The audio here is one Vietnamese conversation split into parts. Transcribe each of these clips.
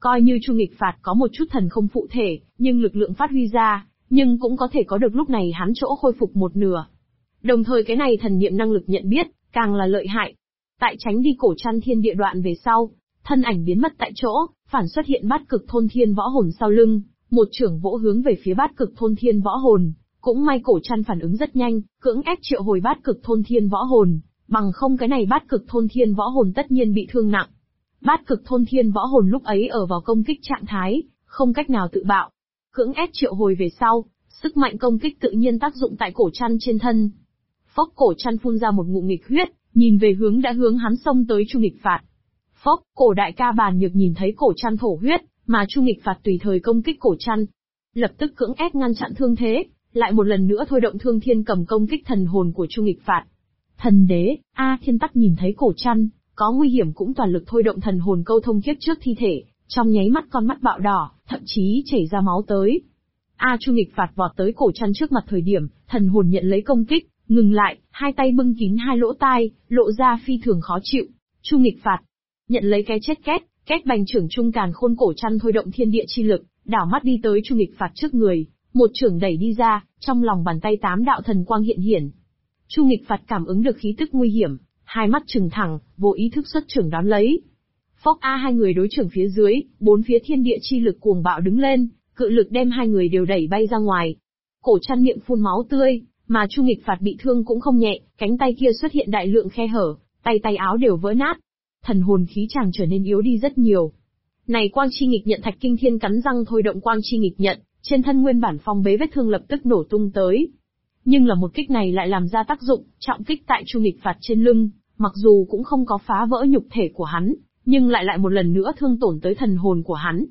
Coi như Chu Nghịch Phạt có một chút thần không phụ thể, nhưng lực lượng phát huy ra, nhưng cũng có thể có được lúc này hắn chỗ khôi phục một nửa. Đồng thời cái này thần niệm năng lực nhận biết, càng là lợi hại. Tại tránh đi cổ trăn thiên địa đoạn về sau, thân ảnh biến mất tại chỗ, phản xuất hiện bát cực thôn thiên võ hồn sau lưng, một trưởng vỗ hướng về phía bát cực thôn thiên võ hồn. Cũng may cổ trăn phản ứng rất nhanh, cưỡng ép triệu hồi bát cực thôn thiên võ hồn, bằng không cái này bát cực thôn thiên võ hồn tất nhiên bị thương nặng. Bát cực thôn thiên võ hồn lúc ấy ở vào công kích trạng thái, không cách nào tự bạo. Cưỡng ép triệu hồi về sau, sức mạnh công kích tự nhiên tác dụng tại cổ trăn trên thân. Phốc, cổ trăn phun ra một ngụm nghịch huyết, nhìn về hướng đã hướng hắn xông tới Chu Nghịch Phạt. Phốc, cổ đại ca Bàn Nhược nhìn thấy cổ trăn thổ huyết, mà Chu Nghịch Phạt tùy thời công kích cổ trăn. Lập tức cưỡng ép ngăn chặn thương thế, lại một lần nữa thôi động Thương Thiên Cầm công kích thần hồn của Chu Nghịch Phạt. Thần đế, Thiên Tắc nhìn thấy cổ trăn có nguy hiểm cũng toàn lực thôi động thần hồn câu thông kiếp trước thi thể, trong nháy mắt con mắt bạo đỏ, thậm chí chảy ra máu tới. Chu Nghịch Phạt vọt tới cổ trăn trước mặt thời điểm, thần hồn nhận lấy công kích, ngừng lại, hai tay bưng kín hai lỗ tai, lộ ra phi thường khó chịu. Chu Nghịch Phạt nhận lấy cái chết két bành trưởng trung càn khôn cổ trăn thôi động thiên địa chi lực, đảo mắt đi tới Chu Nghịch Phạt trước người, một trưởng đẩy đi ra, trong lòng bàn tay 8 đạo thần quang hiện hiển. Chu Nghịch Phạt cảm ứng được khí tức nguy hiểm, hai mắt trừng thẳng, vô ý thức xuất trưởng đón lấy. Phốc, hai người đối trưởng phía dưới, bốn phía thiên địa chi lực cuồng bạo đứng lên, cự lực đem hai người đều đẩy bay ra ngoài. Cổ trăn miệng phun máu tươi, mà Chu Nghịch Phạt bị thương cũng không nhẹ, cánh tay kia xuất hiện đại lượng khe hở, tay áo đều vỡ nát. Thần hồn khí chàng trở nên yếu đi rất nhiều. Này quang chi nghịch nhận Thạch Kinh Thiên cắn răng thôi động quang chi nghịch nhận, trên thân nguyên bản phong bế vết thương lập tức nổ tung tới. Nhưng là một kích này lại làm ra tác dụng, trọng kích tại Chu Nghịch Phạt trên lưng, mặc dù cũng không có phá vỡ nhục thể của hắn, nhưng lại một lần nữa thương tổn tới thần hồn của hắn.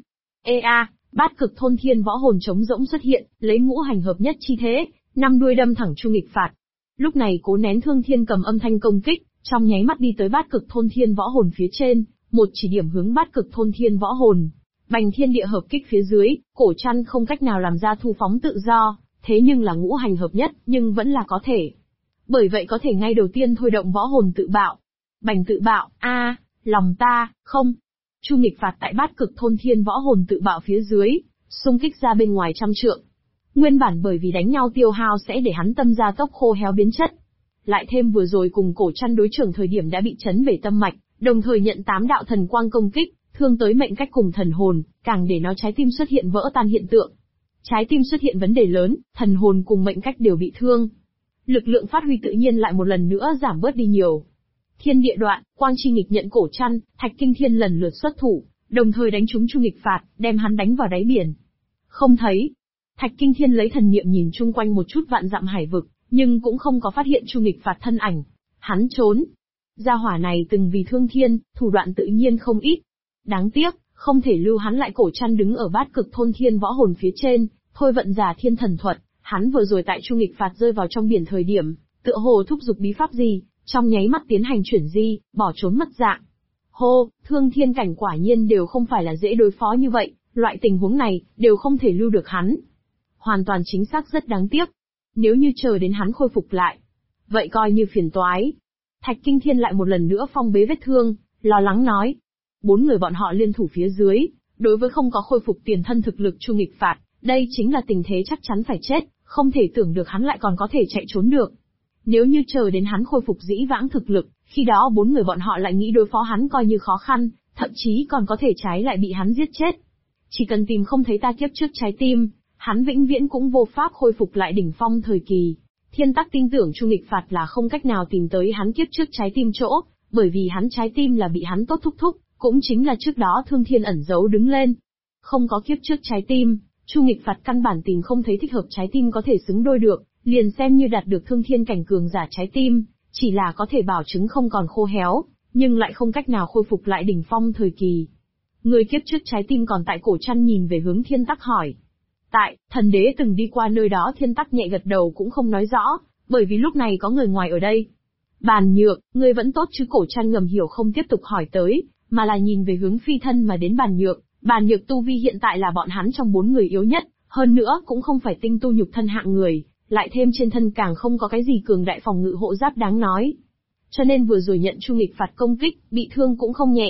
Bát cực thôn thiên võ hồn trống rỗng xuất hiện, lấy ngũ hành hợp nhất chi thế, 5 đuôi đâm thẳng Chu Nghịch Phạt. Lúc này Cố Nén Thương Thiên cầm âm thanh công kích, trong nháy mắt đi tới bát cực thôn thiên võ hồn phía trên, một chỉ điểm hướng bát cực thôn thiên võ hồn. Bành thiên địa hợp kích phía dưới, cổ trăn không cách nào làm ra thu phóng tự do, thế nhưng là ngũ hành hợp nhất, nhưng vẫn là có thể. Bởi vậy có thể ngay đầu tiên thôi động võ hồn tự bạo. Bành tự bạo, lòng ta, không. Chu Nghịch Phạt tại bát cực thôn thiên võ hồn tự bạo phía dưới, xung kích ra bên ngoài trăm trượng. Nguyên bản bởi vì đánh nhau tiêu hao sẽ để hắn tâm gia tốc khô héo biến chất. Lại thêm vừa rồi cùng cổ trăn đối trưởng thời điểm đã bị chấn bể tâm mạch, đồng thời nhận 8 đạo thần quang công kích, thương tới mệnh cách cùng thần hồn, càng để nó trái tim xuất hiện vỡ tan hiện tượng. Trái tim xuất hiện vấn đề lớn, thần hồn cùng mệnh cách đều bị thương. Lực lượng phát huy tự nhiên lại một lần nữa giảm bớt đi nhiều. Thiên địa đoạn, quang chi nghịch nhận cổ trăn, Thạch Kinh Thiên lần lượt xuất thủ, đồng thời đánh trúng Chu Nghịch Phạt, đem hắn đánh vào đáy biển. Không thấy. Thạch Kinh Thiên lấy thần niệm nhìn chung quanh một chút vạn dặm hải vực, nhưng cũng không có phát hiện Chu Nghịch Phạt thân ảnh. Hắn trốn. Gia hỏa này từng vì thương thiên, thủ đoạn tự nhiên không ít. Đáng tiếc, không thể lưu hắn lại. Cổ trăn đứng ở bát cực thôn thiên võ hồn phía trên, thôi vận giả thiên thần thuật, hắn vừa rồi tại Chu Nghịch Phạt rơi vào trong biển thời điểm, tựa hồ thúc giục bí pháp gì, trong nháy mắt tiến hành chuyển di, bỏ trốn mất dạng. Hô, thương thiên cảnh quả nhiên đều không phải là dễ đối phó như vậy, loại tình huống này, đều không thể lưu được hắn. Hoàn toàn chính xác rất đáng tiếc. Nếu như chờ đến hắn khôi phục lại, vậy coi như phiền toái. Thạch Kinh Thiên lại một lần nữa phong bế vết thương, lo lắng nói. 4 người bọn họ liên thủ phía dưới, đối với không có khôi phục tiền thân thực lực Chu Nghịch Phạt, đây chính là tình thế chắc chắn phải chết, không thể tưởng được hắn lại còn có thể chạy trốn được. Nếu như chờ đến hắn khôi phục dĩ vãng thực lực, khi đó 4 người bọn họ lại nghĩ đối phó hắn coi như khó khăn, thậm chí còn có thể trái lại bị hắn giết chết. Chỉ cần tìm không thấy ta kiếp trước trái tim, hắn vĩnh viễn cũng vô pháp khôi phục lại đỉnh phong thời kỳ. Thiên Tắc tin tưởng Chu Nghịch Phạt là không cách nào tìm tới hắn kiếp trước trái tim chỗ, bởi vì hắn trái tim là bị hắn tốt thúc, cũng chính là trước đó Thương Thiên ẩn giấu đứng lên. Không có kiếp trước trái tim, Chu Nghịch Phạt căn bản tìm không thấy thích hợp trái tim có thể xứng đôi được, liền xem như đạt được Thương Thiên cảnh cường giả trái tim, chỉ là có thể bảo chứng không còn khô héo, nhưng lại không cách nào khôi phục lại đỉnh phong thời kỳ. Người kiếp trước trái tim còn tại. Cổ trăn nhìn về hướng Thiên Tắc hỏi. Tại, thần đế từng đi qua nơi đó. Thiên Tắc nhẹ gật đầu cũng không nói rõ, bởi vì lúc này có người ngoài ở đây. Bàn Nhược, ngươi vẫn tốt chứ? Cổ trăn ngầm hiểu không tiếp tục hỏi tới, mà là nhìn về hướng phi thân mà đến Bàn Nhược. Bàn Nhược tu vi hiện tại là bọn hắn trong 4 người yếu nhất, hơn nữa cũng không phải tinh tu nhục thân hạng người, lại thêm trên thân càng không có cái gì cường đại phòng ngự hộ giáp đáng nói. Cho nên vừa rồi nhận Chu Nghịch Phạt công kích, bị thương cũng không nhẹ,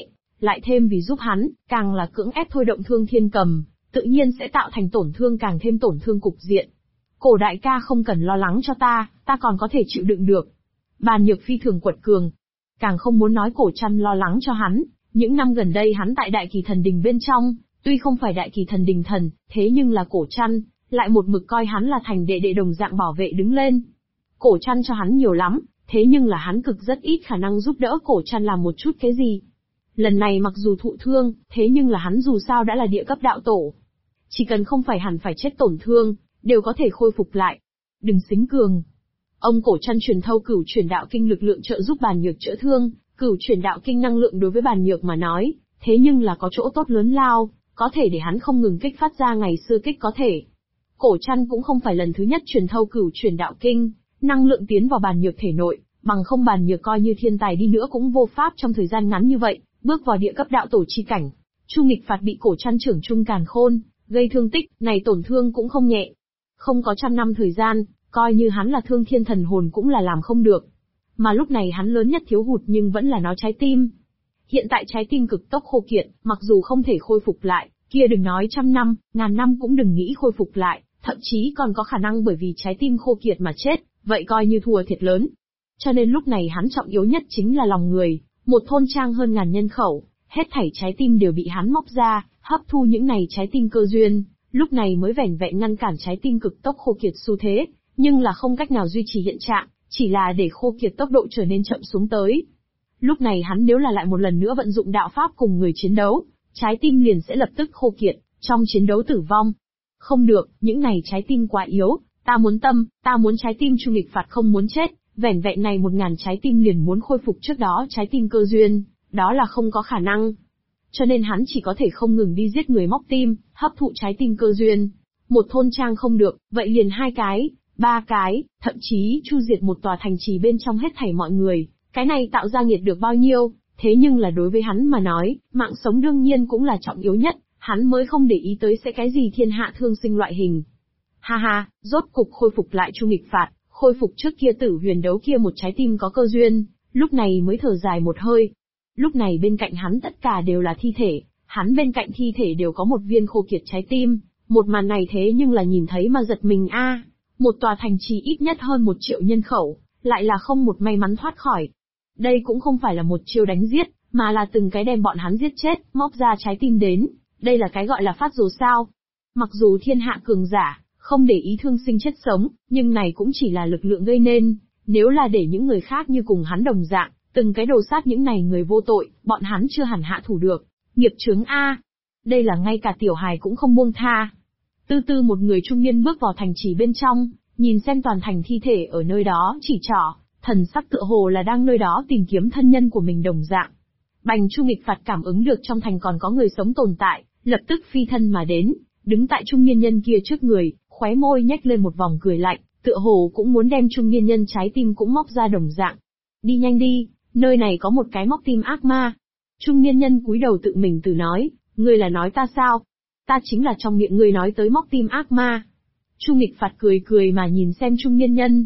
lại thêm vì giúp hắn, càng là cưỡng ép thôi động Thương Thiên Cầm, tự nhiên sẽ tạo thành tổn thương càng thêm tổn thương cục diện. Cổ đại ca không cần lo lắng cho ta còn có thể chịu đựng được. Bàn Nhược phi thường quật cường. Càng không muốn nói Cổ Trăn lo lắng cho hắn, những năm gần đây hắn tại Đại Kỳ Thần Đình bên trong, tuy không phải Đại Kỳ Thần Đình thần, thế nhưng là Cổ Trăn, lại một mực coi hắn là thành đệ đệ đồng dạng bảo vệ đứng lên. Cổ Trăn cho hắn nhiều lắm, thế nhưng là hắn cực rất ít khả năng giúp đỡ Cổ Trăn làm một chút cái gì. Lần này mặc dù thụ thương, thế nhưng là hắn dù sao đã là địa cấp đạo tổ. Chỉ cần không phải hẳn phải chết tổn thương, đều có thể khôi phục lại. Đừng xính cường. Ông Cổ Trăn truyền thâu Cửu Chuyển Đạo Kinh lực lượng trợ giúp Bàn Nhược chữa thương, Cửu Chuyển Đạo Kinh năng lượng đối với Bàn Nhược mà nói, thế nhưng là có chỗ tốt lớn lao, có thể để hắn không ngừng kích phát ra ngày xưa kích có thể. Cổ Trăn cũng không phải lần thứ nhất truyền thâu Cửu Chuyển Đạo Kinh, năng lượng tiến vào Bàn Nhược thể nội, bằng không Bàn Nhược coi như thiên tài đi nữa cũng vô pháp trong thời gian ngắn như vậy, bước vào địa cấp đạo tổ chi cảnh. Chu Nghịch Phạt bị Cổ Trăn trưởng trung càn khôn, gây thương tích, này tổn thương cũng không nhẹ. Không có 100 năm thời gian, coi như hắn là thương thiên thần hồn cũng là làm không được. Mà lúc này hắn lớn nhất thiếu hụt nhưng vẫn là nó trái tim. Hiện tại trái tim cực tốc khô kiệt, mặc dù không thể khôi phục lại, kia đừng nói 100 năm, 1000 năm cũng đừng nghĩ khôi phục lại, thậm chí còn có khả năng bởi vì trái tim khô kiệt mà chết, vậy coi như thua thiệt lớn. Cho nên lúc này hắn trọng yếu nhất chính là lòng người, một thôn trang hơn 1000 nhân khẩu, hết thảy trái tim đều bị hắn móc ra, hấp thu những này trái tim cơ duyên, lúc này mới vẻn vẹn ngăn cản trái tim cực tốc khô kiệt xu thế, nhưng là không cách nào duy trì hiện trạng, chỉ là để khô kiệt tốc độ trở nên chậm xuống tới. Lúc này hắn nếu là lại một lần nữa vận dụng đạo pháp cùng người chiến đấu, trái tim liền sẽ lập tức khô kiệt, trong chiến đấu tử vong. Không được, những này trái tim quá yếu, ta muốn tâm, ta muốn trái tim. Chu Nghịch Phạt không muốn chết, vẻn vẹn này 1000 trái tim liền muốn khôi phục trước đó trái tim cơ duyên, đó là không có khả năng. Cho nên hắn chỉ có thể không ngừng đi giết người móc tim, hấp thụ trái tim cơ duyên. Một thôn trang không được, vậy liền 2 cái, 3 cái, thậm chí chu diệt một tòa thành trì bên trong hết thảy mọi người, cái này tạo ra nghiệt được bao nhiêu, thế nhưng là đối với hắn mà nói, mạng sống đương nhiên cũng là trọng yếu nhất, hắn mới không để ý tới sẽ cái gì thiên hạ thương sinh loại hình. Ha ha, rốt cục khôi phục lại Chu Nghịch Phạt, khôi phục trước kia Tử Huyền đấu kia một trái tim có cơ duyên, lúc này mới thở dài một hơi. Lúc này bên cạnh hắn tất cả đều là thi thể, hắn bên cạnh thi thể đều có một viên khô kiệt trái tim, một màn này thế nhưng là nhìn thấy mà giật mình a. Một tòa thành trì ít nhất hơn 1 triệu nhân khẩu, lại là không một may mắn thoát khỏi. Đây cũng không phải là một chiêu đánh giết, mà là từng cái đem bọn hắn giết chết, móc ra trái tim đến, đây là cái gọi là phát rồ sao. Mặc dù thiên hạ cường giả, không để ý thương sinh chết sống, nhưng này cũng chỉ là lực lượng gây nên, nếu là để những người khác như cùng hắn đồng dạng, từng cái đồ sát những này người vô tội, bọn hắn chưa hẳn hạ thủ được. Nghiệp chướng a. Đây là ngay cả tiểu hài cũng không buông tha. Từ từ một người trung niên bước vào thành trì bên trong, nhìn xem toàn thành thi thể ở nơi đó chỉ trỏ, thần sắc tựa hồ là đang nơi đó tìm kiếm thân nhân của mình đồng dạng. Bành Chu Nghịch Phạt cảm ứng được trong thành còn có người sống tồn tại, lập tức phi thân mà đến, đứng tại trung niên nhân kia trước người, khóe môi nhếch lên một vòng cười lạnh, tựa hồ cũng muốn đem trung niên nhân trái tim cũng móc ra đồng dạng. Đi nhanh đi, nơi này có một cái móc tim ác ma. Trung niên nhân cúi đầu tự mình tự nói, ngươi là nói ta sao? Ta chính là trong miệng ngươi nói tới móc tim ác ma. Chu Nghịch Phạt cười cười mà nhìn xem trung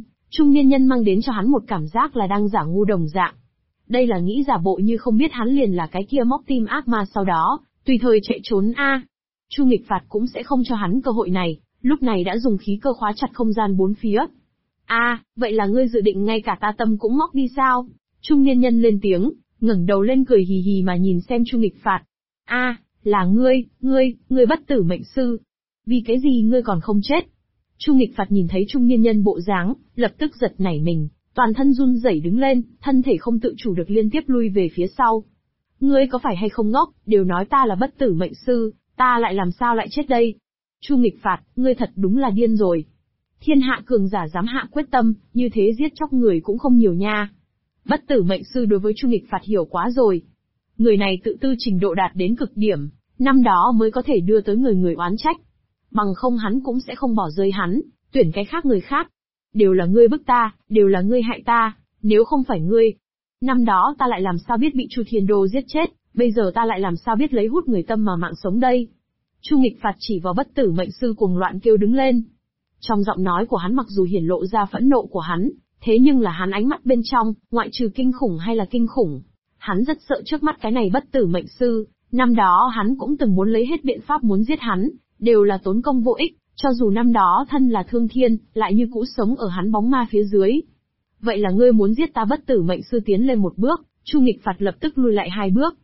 niên nhân mang đến cho hắn một cảm giác là đang giả ngu đồng dạng. Đây là nghĩ giả bộ như không biết hắn liền là cái kia móc tim ác ma sau đó, tùy thời chạy trốn a. Chu Nghịch Phạt cũng sẽ không cho hắn cơ hội này, lúc này đã dùng khí cơ khóa chặt không gian bốn phía. Vậy là ngươi dự định ngay cả ta tâm cũng móc đi sao? Trung niên nhân lên tiếng, ngẩng đầu lên cười hì hì mà nhìn xem Chu Nghịch Phạt. Là ngươi bất tử mệnh sư. Vì cái gì ngươi còn không chết? Chu Nghịch Phạt nhìn thấy trung niên nhân bộ dáng, lập tức giật nảy mình, toàn thân run rẩy đứng lên, thân thể không tự chủ được liên tiếp lui về phía sau. Ngươi có phải hay không ngốc, đều nói ta là bất tử mệnh sư, ta lại làm sao lại chết đây? Chu Nghịch Phạt, ngươi thật đúng là điên rồi. Thiên hạ cường giả dám hạ quyết tâm, như thế giết chóc người cũng không nhiều nha. Bất tử mệnh sư đối với Chu Nghịch Phạt hiểu quá rồi. Người này tự tư trình độ đạt đến cực điểm, năm đó mới có thể đưa tới người oán trách. Bằng không hắn cũng sẽ không bỏ rơi hắn, tuyển cái khác người khác. Đều là ngươi bức ta, đều là ngươi hại ta, nếu không phải ngươi. Năm đó ta lại làm sao biết bị Chu Thiên Đô giết chết, bây giờ ta lại làm sao biết lấy hút người tâm mà mạng sống đây. Chu Nghịch Phạt chỉ vào bất tử mệnh sư cuồng loạn kêu đứng lên. Trong giọng nói của hắn mặc dù hiển lộ ra phẫn nộ của hắn, thế nhưng là hắn ánh mắt bên trong, ngoại trừ kinh khủng hay là kinh khủng, Hắn rất sợ trước mắt cái này bất tử mệnh sư, năm đó hắn cũng từng muốn lấy hết biện pháp muốn giết hắn, đều là tốn công vô ích, cho dù năm đó thân là Thương Thiên, lại như cũ sống ở hắn bóng ma phía dưới. Vậy là ngươi muốn giết ta? Bất tử mệnh sư tiến lên một bước, Chu Nghịch Phạt lập tức lùi lại 2 bước.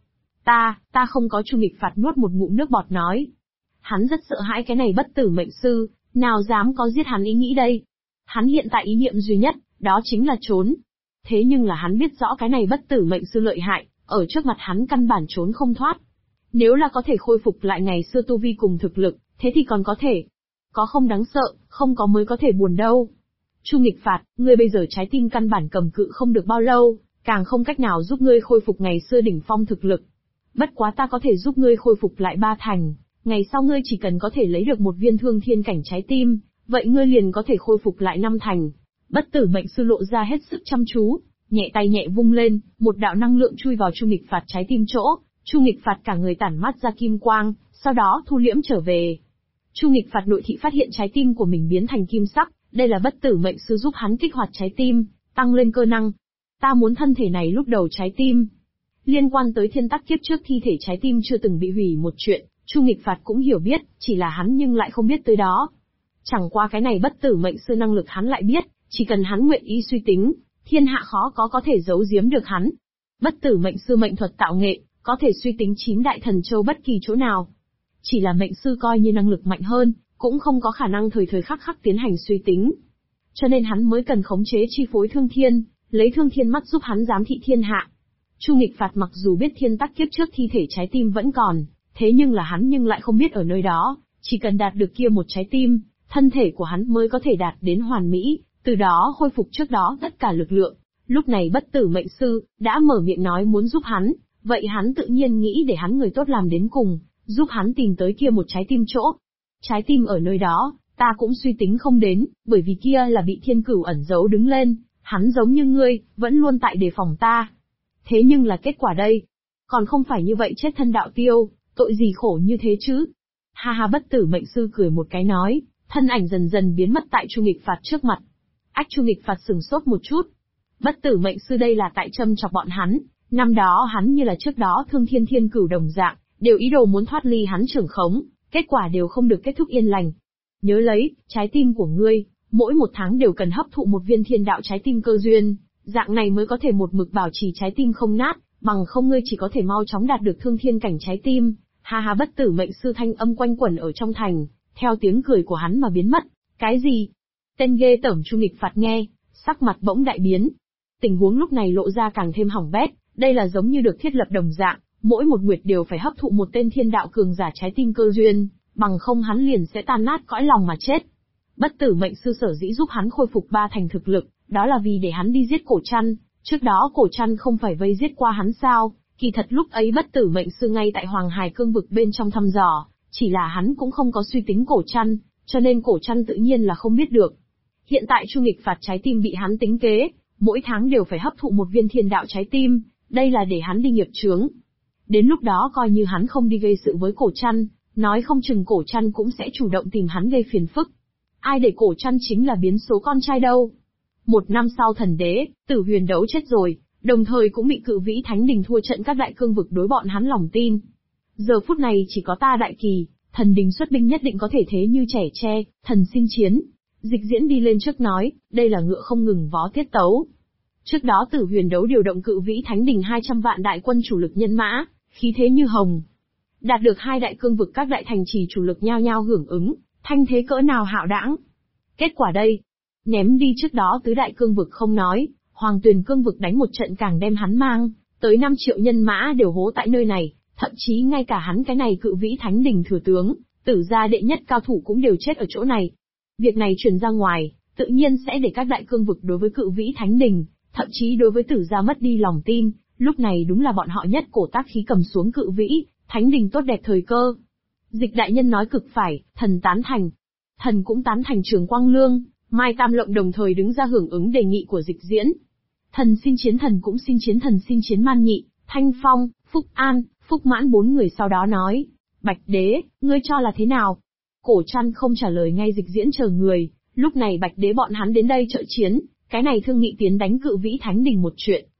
Ta không có. Chu Nghịch Phạt nuốt một ngụm nước bọt nói. Hắn rất sợ hãi cái này bất tử mệnh sư, nào dám có giết hắn ý nghĩ đây. Hắn hiện tại ý niệm duy nhất, đó chính là trốn. Thế nhưng là hắn biết rõ cái này bất tử mệnh sư lợi hại, ở trước mặt hắn căn bản trốn không thoát. Nếu là có thể khôi phục lại ngày xưa tu vi cùng thực lực, thế thì còn có thể. Có không đáng sợ, không có mới có thể buồn đâu. Chu Nghịch Phạt, ngươi bây giờ trái tim căn bản cầm cự không được bao lâu, càng không cách nào giúp ngươi khôi phục ngày xưa đỉnh phong thực lực. Bất quá ta có thể giúp ngươi khôi phục lại 3 thành, ngày sau ngươi chỉ cần có thể lấy được một viên thương thiên cảnh trái tim, vậy ngươi liền có thể khôi phục lại 5 thành. Bất tử mệnh sư lộ ra hết sức chăm chú, nhẹ tay nhẹ vung lên, một đạo năng lượng chui vào Chu Nghịch Phạt trái tim chỗ, Chu Nghịch Phạt cả người tản mát ra kim quang, sau đó thu liễm trở về. Chu Nghịch Phạt nội thị phát hiện trái tim của mình biến thành kim sắc, đây là bất tử mệnh sư giúp hắn kích hoạt trái tim, tăng lên cơ năng. Ta muốn thân thể này lúc đầu trái tim. Liên quan tới thiên tắc kiếp trước thi thể trái tim chưa từng bị hủy một chuyện, Chu Nghịch Phạt cũng hiểu biết, chỉ là hắn nhưng lại không biết tới đó. Chẳng qua cái này bất tử mệnh sư năng lực hắn lại biết, chỉ cần hắn nguyện ý suy tính, thiên hạ khó có thể giấu giếm được hắn. Bất tử mệnh sư mệnh thuật tạo nghệ, có thể suy tính 9 đại thần châu bất kỳ chỗ nào. Chỉ là mệnh sư coi như năng lực mạnh hơn, cũng không có khả năng thời thời khắc khắc tiến hành suy tính. Cho nên hắn mới cần khống chế chi phối Thương Thiên, lấy Thương Thiên mắt giúp hắn giám thị thiên hạ. Chu Nghịch Phạt mặc dù biết thiên tắc kiếp trước thi thể trái tim vẫn còn, thế nhưng là hắn nhưng lại không biết ở nơi đó, chỉ cần đạt được kia một trái tim, thân thể của hắn mới có thể đạt đến hoàn mỹ, từ đó khôi phục trước đó tất cả lực lượng. Lúc này bất tử mệnh sư, đã mở miệng nói muốn giúp hắn, vậy hắn tự nhiên nghĩ để hắn người tốt làm đến cùng, giúp hắn tìm tới kia một trái tim chỗ. Trái tim ở nơi đó, ta cũng suy tính không đến, bởi vì kia là bị thiên cửu ẩn giấu đứng lên, hắn giống như ngươi, vẫn luôn tại đề phòng ta. Thế nhưng là kết quả đây, còn không phải như vậy chết thân đạo tiêu, tội gì khổ như thế chứ. Ha ha, bất tử mệnh sư cười một cái nói, thân ảnh dần dần biến mất tại Chu Nghịch Phạt trước mặt. Ách, Chu Nghịch Phạt sừng sốt một chút. Bất tử mệnh sư đây là tại châm chọc bọn hắn, năm đó hắn như là trước đó Thương Thiên thiên cửu đồng dạng, đều ý đồ muốn thoát ly hắn trưởng khống, kết quả đều không được kết thúc yên lành. Nhớ lấy, trái tim của ngươi, mỗi 1 tháng đều cần hấp thụ một viên thiên đạo trái tim cơ duyên, dạng này mới có thể một mực bảo trì trái tim không nát, bằng không ngươi chỉ có thể mau chóng đạt được thương thiên cảnh trái tim. Ha ha, bất tử mệnh sư thanh âm quanh quẩn ở trong thành, theo tiếng cười của hắn mà biến mất. Cái gì? Tên ghê tởm Chu Nghịch Phạt nghe, sắc mặt bỗng đại biến. Tình huống lúc này lộ ra càng thêm hỏng bét, đây là giống như được thiết lập đồng dạng, mỗi một nguyệt đều phải hấp thụ một tên thiên đạo cường giả trái tim cơ duyên, bằng không hắn liền sẽ tan nát cõi lòng mà chết. Bất tử mệnh sư sở dĩ giúp hắn khôi phục 3 thành thực lực, đó là vì để hắn đi giết Cổ Trăn, trước đó Cổ Trăn không phải vây giết qua hắn sao? Kỳ thật lúc ấy bất tử mệnh sư ngay tại Hoàng Hải cương vực bên trong thăm dò, chỉ là hắn cũng không có suy tính Cổ Trăn, cho nên Cổ Trăn tự nhiên là không biết được. Hiện tại Chu Nghịch Phạt trái tim bị hắn tính kế, mỗi tháng đều phải hấp thụ một viên thiên đạo trái tim, đây là để hắn đi nghiệp chướng. Đến lúc đó coi như hắn không đi gây sự với Cổ Trăn, nói không chừng Cổ Trăn cũng sẽ chủ động tìm hắn gây phiền phức. Ai để Cổ Trăn chính là biến số con trai đâu. 1 năm sau thần đế, Tử Huyền đấu chết rồi, đồng thời cũng bị Cự Vĩ Thánh Đình thua trận các đại cương vực đối bọn hắn lòng tin. Giờ phút này chỉ có ta Đại Kỳ, thần đình xuất binh nhất định có thể thế như trẻ tre, thần xin chiến. Dịch Diễn đi lên trước nói, đây là ngựa không ngừng vó tiết tấu. Trước đó Tử Huyền đấu điều động Cự Vĩ Thánh Đình 200 vạn đại quân chủ lực nhân mã, khí thế như hồng. Đạt được 2 đại cương vực các đại thành trì chủ lực nhao nhao hưởng ứng, thanh thế cỡ nào hạo đãng. Kết quả đây, ném đi trước đó tứ đại cương vực không nói, Hoàng Tuyền cương vực đánh một trận càng đem hắn mang, tới 5 triệu nhân mã đều hố tại nơi này, thậm chí ngay cả hắn cái này Cự Vĩ Thánh Đình thừa tướng, Tử gia đệ nhất cao thủ cũng đều chết ở chỗ này. Việc này truyền ra ngoài, tự nhiên sẽ để các đại cương vực đối với Cự Vĩ Thánh Đình, thậm chí đối với Tử gia mất đi lòng tin, lúc này đúng là bọn họ nhất cổ tác khí cầm xuống Cự Vĩ Thánh Đình tốt đẹp thời cơ. Dịch đại nhân nói cực phải, thần tán thành. Thần cũng tán thành Trường Quang Lương, Mai Tam Lộng đồng thời đứng ra hưởng ứng đề nghị của Dịch Diễn. Thần xin chiến, thần cũng xin chiến, thần xin chiến Man Nhị, Thanh Phong, Phúc An, Phúc Mãn 4 người sau đó nói. Bạch Đế, ngươi cho là thế nào? Cổ Trăn không trả lời ngay Dịch Diễn chờ người, lúc này Bạch Đế bọn hắn đến đây trợ chiến, cái này thương nghị tiến đánh Cự Vĩ Thánh Đình một chuyện,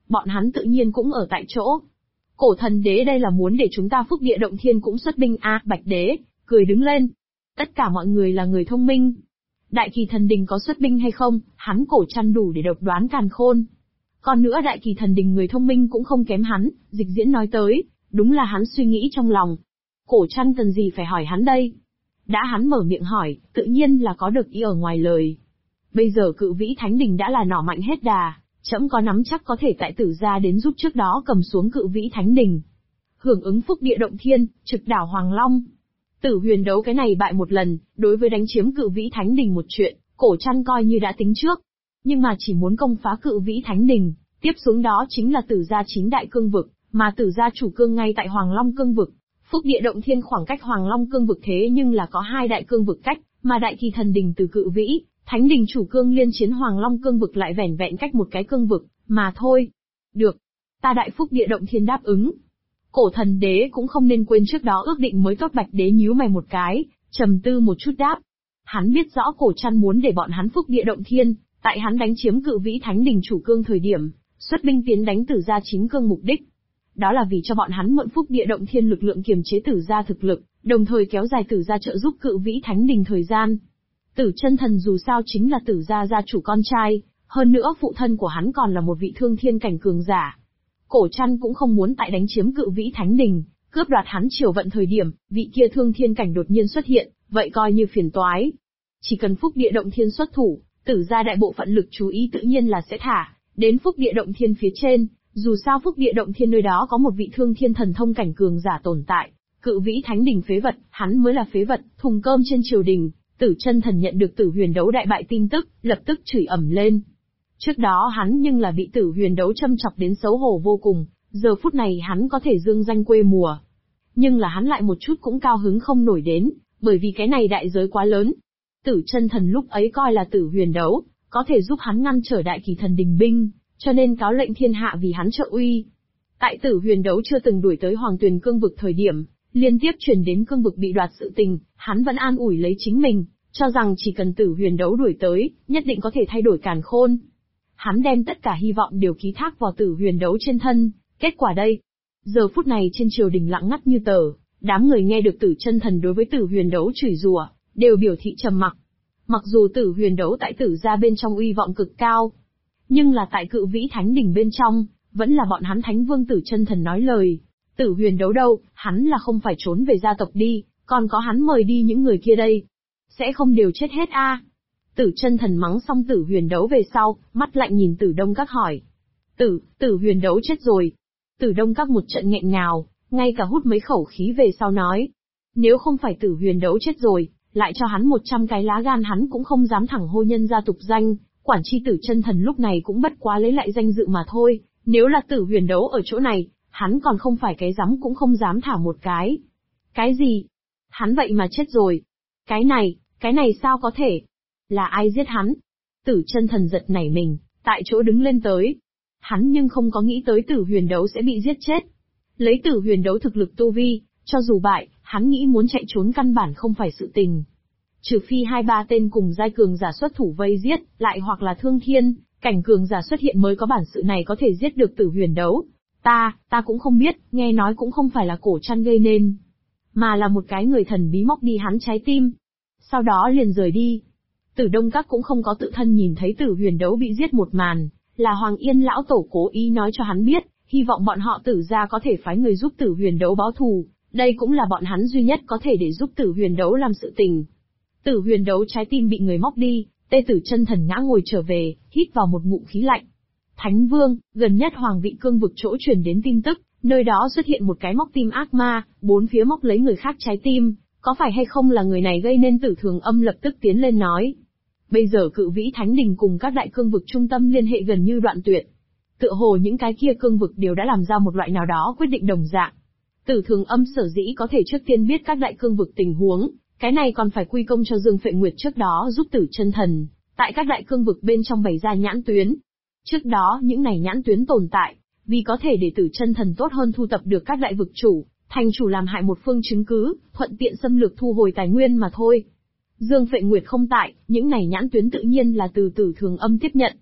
bọn hắn tự nhiên cũng ở tại chỗ. Cổ thần đế đây là muốn để chúng ta phúc địa động thiên cũng xuất binh à, Bạch đế, cười đứng lên. Tất cả mọi người là người thông minh. Đại kỳ thần đình có xuất binh hay không, hắn Cổ Trăn đủ để độc đoán càn khôn. Còn nữa đại kỳ thần đình người thông minh cũng không kém hắn, Dịch Diễn nói tới, đúng là hắn suy nghĩ trong lòng. Cổ Trăn cần gì phải hỏi hắn đây? Đã hắn mở miệng hỏi, tự nhiên là có được ý ở ngoài lời. Bây giờ Cự Vĩ Thánh Đình đã là nỏ mạnh hết đà, trẫm có nắm chắc có thể tại Tử gia đến giúp trước đó cầm xuống Cự Vĩ Thánh Đình. Hưởng ứng phúc địa động thiên, trực đảo Hoàng Long. Tử huyền đấu cái này bại một lần, đối với đánh chiếm Cự Vĩ Thánh Đình một chuyện, Cổ Trăn coi như đã tính trước. Nhưng mà chỉ muốn công phá Cự Vĩ Thánh Đình, tiếp xuống đó chính là Tử gia chính đại cương vực, mà Tử gia chủ cương ngay tại Hoàng Long cương vực. Phúc địa động thiên khoảng cách Hoàng Long cương vực thế nhưng là có 2 đại cương vực cách, mà đại kỳ thần đình từ Cự Vĩ Thánh Đình chủ cương liên chiến Hoàng Long cương vực lại vẻn vẹn cách một cái cương vực, mà thôi. Được. Ta đại phúc địa động thiên đáp ứng. Cổ thần đế cũng không nên quên trước đó ước định mới tốt. Bạch đế nhíu mày một cái, trầm tư một chút đáp. Hắn biết rõ Cổ Trăn muốn để bọn hắn phúc địa động thiên, tại hắn đánh chiếm Cự Vĩ Thánh Đình chủ cương thời điểm, xuất binh tiến đánh Tử gia chính cương mục đích. Đó là vì cho bọn hắn mượn phúc địa động thiên lực lượng kiềm chế Tử gia thực lực, đồng thời kéo dài Tử gia trợ giúp Cự Vĩ Thánh Đình thời gian. Tử Chân Thần dù sao chính là Tử gia gia chủ con trai, hơn nữa phụ thân của hắn còn là một vị thương thiên cảnh cường giả. Cổ Trăn cũng không muốn tại đánh chiếm Cự Vĩ Thánh Đình, cướp đoạt hắn triều vận thời điểm, vị kia thương thiên cảnh đột nhiên xuất hiện, vậy coi như phiền toái. Chỉ cần phúc địa động thiên xuất thủ, Tử gia đại bộ phận lực chú ý tự nhiên là sẽ thả đến phúc địa động thiên phía trên, dù sao phúc địa động thiên nơi đó có một vị thương thiên thần thông cảnh cường giả tồn tại. Cự Vĩ Thánh Đình phế vật, hắn mới là phế vật, thùng cơm trên triều đình. Tử Chân Thần nhận được Tử huyền đấu đại bại tin tức, lập tức chửi ầm lên. Trước đó hắn nhưng là bị Tử huyền đấu châm chọc đến xấu hổ vô cùng, giờ phút này hắn có thể dương danh quê mùa. Nhưng là hắn lại một chút cũng cao hứng không nổi đến, bởi vì cái này đại giới quá lớn. Tử Chân Thần lúc ấy coi là Tử huyền đấu có thể giúp hắn ngăn trở đại kỳ thần đình binh, cho nên cáo lệnh thiên hạ vì hắn trợ uy. Tại Tử huyền đấu chưa từng đuổi tới Hoàng Tuyền cương vực thời điểm, liên tiếp truyền đến cương vực bị đoạt sự tình, hắn vẫn an ủi lấy chính mình, cho rằng chỉ cần Tử huyền đấu đuổi tới, nhất định có thể thay đổi càn khôn. Hắn đem tất cả hy vọng đều ký thác vào Tử huyền đấu trên thân, kết quả đây. Giờ phút này trên triều đình lặng ngắt như tờ, đám người nghe được Tử Chân Thần đối với Tử huyền đấu chửi rủa, đều biểu thị trầm mặc. Mặc dù Tử huyền đấu tại Tử gia bên trong uy vọng cực cao, nhưng là tại Cự Vĩ Thánh Đình bên trong, vẫn là bọn hắn Thánh Vương Tử Chân Thần nói lời. Tử huyền đấu đâu, hắn là không phải trốn về gia tộc đi, còn có hắn mời đi những người kia đây. Sẽ không đều chết hết a? Tử Chân Thần mắng xong Tử huyền đấu về sau, mắt lạnh nhìn Tử Đông Các hỏi. Tử huyền đấu chết rồi. Tử Đông Các một trận nghẹn ngào, ngay cả hút mấy khẩu khí về sau nói. Nếu không phải Tử huyền đấu chết rồi, lại cho hắn 100 cái lá gan hắn cũng không dám thẳng hô nhân gia tục danh, quản chi Tử Chân Thần lúc này cũng bất quá lấy lại danh dự mà thôi, nếu là Tử huyền đấu ở chỗ này, hắn còn không phải cái dám cũng không dám thả một cái. Cái gì? Hắn vậy mà chết rồi. Cái này sao có thể? Là ai giết hắn? Tử Chân Thần giật nảy mình, tại chỗ đứng lên tới. Hắn nhưng không có nghĩ tới Tử huyền đấu sẽ bị giết chết. Lấy Tử huyền đấu thực lực tu vi, cho dù bại, hắn nghĩ muốn chạy trốn căn bản không phải sự tình. Trừ phi 2-3 tên cùng giai cường giả xuất thủ vây giết, lại hoặc là thương thiên, cảnh cường giả xuất hiện mới có bản sự này có thể giết được Tử huyền đấu. Ta cũng không biết, nghe nói cũng không phải là Cổ Trăn gây nên, mà là một cái người thần bí móc đi hắn trái tim. Sau đó liền rời đi. Tử Đông Các cũng không có tự thân nhìn thấy Tử huyền đấu bị giết một màn, là Hoàng Yên lão tổ cố ý nói cho hắn biết, hy vọng bọn họ Tử gia có thể phái người giúp Tử huyền đấu báo thù, đây cũng là bọn hắn duy nhất có thể để giúp Tử huyền đấu làm sự tình. Tử huyền đấu trái tim bị người móc đi, Tê Tử Chân Thần ngã ngồi trở về, hít vào một ngụm khí lạnh. Thánh Vương, gần nhất Hoàng vị cương vực chỗ truyền đến tin tức, nơi đó xuất hiện một cái móc tim ác ma, bốn phía móc lấy người khác trái tim, có phải hay không là người này gây nên Tử Thường Âm lập tức tiến lên nói. Bây giờ Cự Vĩ Thánh Đình cùng các đại cương vực trung tâm liên hệ gần như đoạn tuyệt. Tựa hồ những cái kia cương vực đều đã làm ra một loại nào đó quyết định đồng dạng. Tử Thường Âm sở dĩ có thể trước tiên biết các đại cương vực tình huống, cái này còn phải quy công cho Dương Phệ Nguyệt trước đó giúp Tử Chân Thần, tại các đại cương vực bên trong bày ra nhãn tuyến. Trước đó những này nhãn tuyến tồn tại, vì có thể để Tử Chân Thần tốt hơn thu tập được các đại vực chủ, thành chủ làm hại một phương chứng cứ, thuận tiện xâm lược thu hồi tài nguyên mà thôi. Dương Phệ Nguyệt không tại, những này nhãn tuyến tự nhiên là từ Tử Thường Âm tiếp nhận.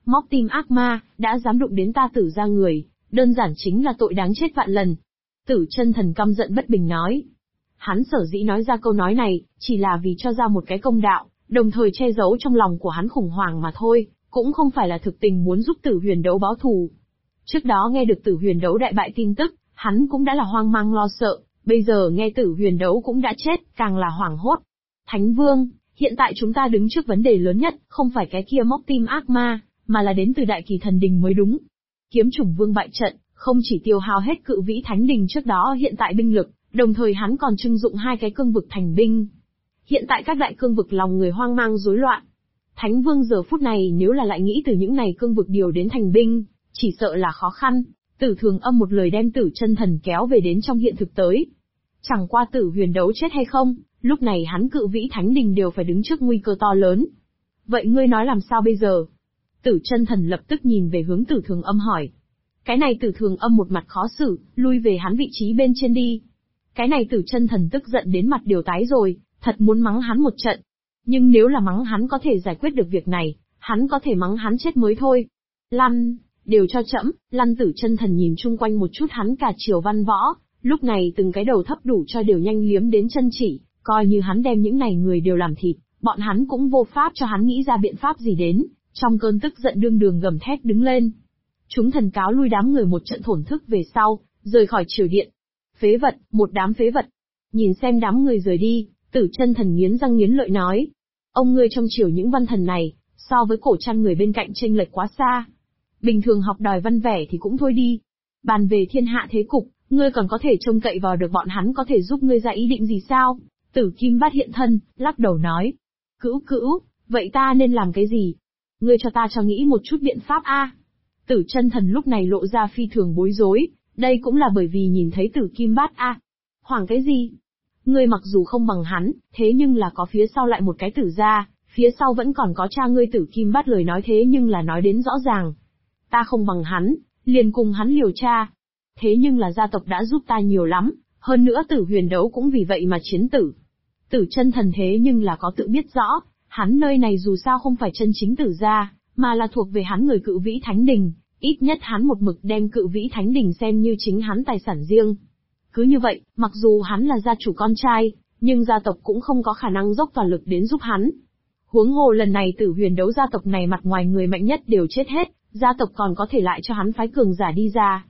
Móc tim ác ma, đã dám đụng đến ta Tử gia người, đơn giản chính là tội đáng chết vạn lần. Tử Chân Thần căm giận bất bình nói. Hắn sở dĩ nói ra câu nói này, chỉ là vì cho ra một cái công đạo, đồng thời che giấu trong lòng của hắn khủng hoảng mà thôi, cũng không phải là thực tình muốn giúp Tử Huyền Đấu báo thù. Trước đó nghe được Tử Huyền Đấu đại bại tin tức, hắn cũng đã là hoang mang lo sợ, bây giờ nghe Tử Huyền Đấu cũng đã chết, càng là hoảng hốt. Thánh Vương, hiện tại chúng ta đứng trước vấn đề lớn nhất, không phải cái kia móc tim ác ma, mà là đến từ Đại Kỳ Thần Đình mới đúng. Kiếm Chủng Vương bại trận, không chỉ tiêu hao hết Cự Vĩ Thánh Đình trước đó hiện tại binh lực, đồng thời hắn còn trưng dụng 2 cái cương vực thành binh. Hiện tại các đại cương vực lòng người hoang mang rối loạn. Thánh Vương giờ phút này nếu là lại nghĩ từ những này cương vực điều đến thành binh, chỉ sợ là khó khăn. Tử Thường Âm một lời đem Tử Chân Thần kéo về đến trong hiện thực tới. Chẳng qua Tử Huyền Đấu chết hay không, lúc này hắn Cự Vĩ Thánh Đình đều phải đứng trước nguy cơ to lớn. Vậy ngươi nói làm sao bây giờ? Tử Chân Thần lập tức nhìn về hướng Tử Thường Âm hỏi. Cái này Tử Thường Âm một mặt khó xử, lui về hắn vị trí bên trên đi. Cái này Tử Chân Thần tức giận đến mặt đều tái rồi, thật muốn mắng hắn một trận. Nhưng nếu là mắng hắn có thể giải quyết được việc này, hắn có thể mắng hắn chết mới thôi. Lăn, đều cho trẫm. Lăn. Tử Chân Thần nhìn chung quanh một chút hắn cả triều văn võ, lúc này từng cái đầu thấp đủ cho đều nhanh liếm đến chân chỉ, coi như hắn đem những này người đều làm thịt, bọn hắn cũng vô pháp cho hắn nghĩ ra biện pháp gì đến, trong cơn tức giận đương đường gầm thét đứng lên. Chúng thần cáo lui đám người một trận thổn thức về sau, rời khỏi triều điện. Phế vật, một đám phế vật. Nhìn xem đám người rời đi, Tử Chân Thần nghiến răng nghiến lợi nói. Ông ngươi trong triều những văn thần này, so với Cổ Trăn người bên cạnh chênh lệch quá xa. Bình thường học đòi văn vẻ thì cũng thôi đi. Bàn về thiên hạ thế cục, ngươi còn có thể trông cậy vào được bọn hắn có thể giúp ngươi ra ý định gì sao? Tử Kim Bát hiện thân, lắc đầu nói. Cữu, vậy ta nên làm cái gì? Ngươi cho ta cho nghĩ một chút biện pháp a. Tử Chân Thần lúc này lộ ra phi thường bối rối, đây cũng là bởi vì nhìn thấy Tử Kim Bát a. Hoảng cái gì? Ngươi mặc dù không bằng hắn, thế nhưng là có phía sau lại một cái Tử gia, phía sau vẫn còn có cha ngươi Tử Kim Bát lời nói thế nhưng là nói đến rõ ràng. Ta không bằng hắn, liền cùng hắn liều cha. Thế nhưng là gia tộc đã giúp ta nhiều lắm, hơn nữa Tử Huyền Đấu cũng vì vậy mà chiến tử. Tử Chân Thần thế nhưng là có tự biết rõ, hắn nơi này dù sao không phải chân chính Tử gia, mà là thuộc về hắn người Cự Vĩ Thánh Đình, ít nhất hắn một mực đem Cự Vĩ Thánh Đình xem như chính hắn tài sản riêng. Cứ như vậy, mặc dù hắn là gia chủ con trai, nhưng gia tộc cũng không có khả năng dốc toàn lực đến giúp hắn. Huống hồ lần này Tử Huyền Đấu gia tộc này mặt ngoài người mạnh nhất đều chết hết, gia tộc còn có thể lại cho hắn phái cường giả đi ra.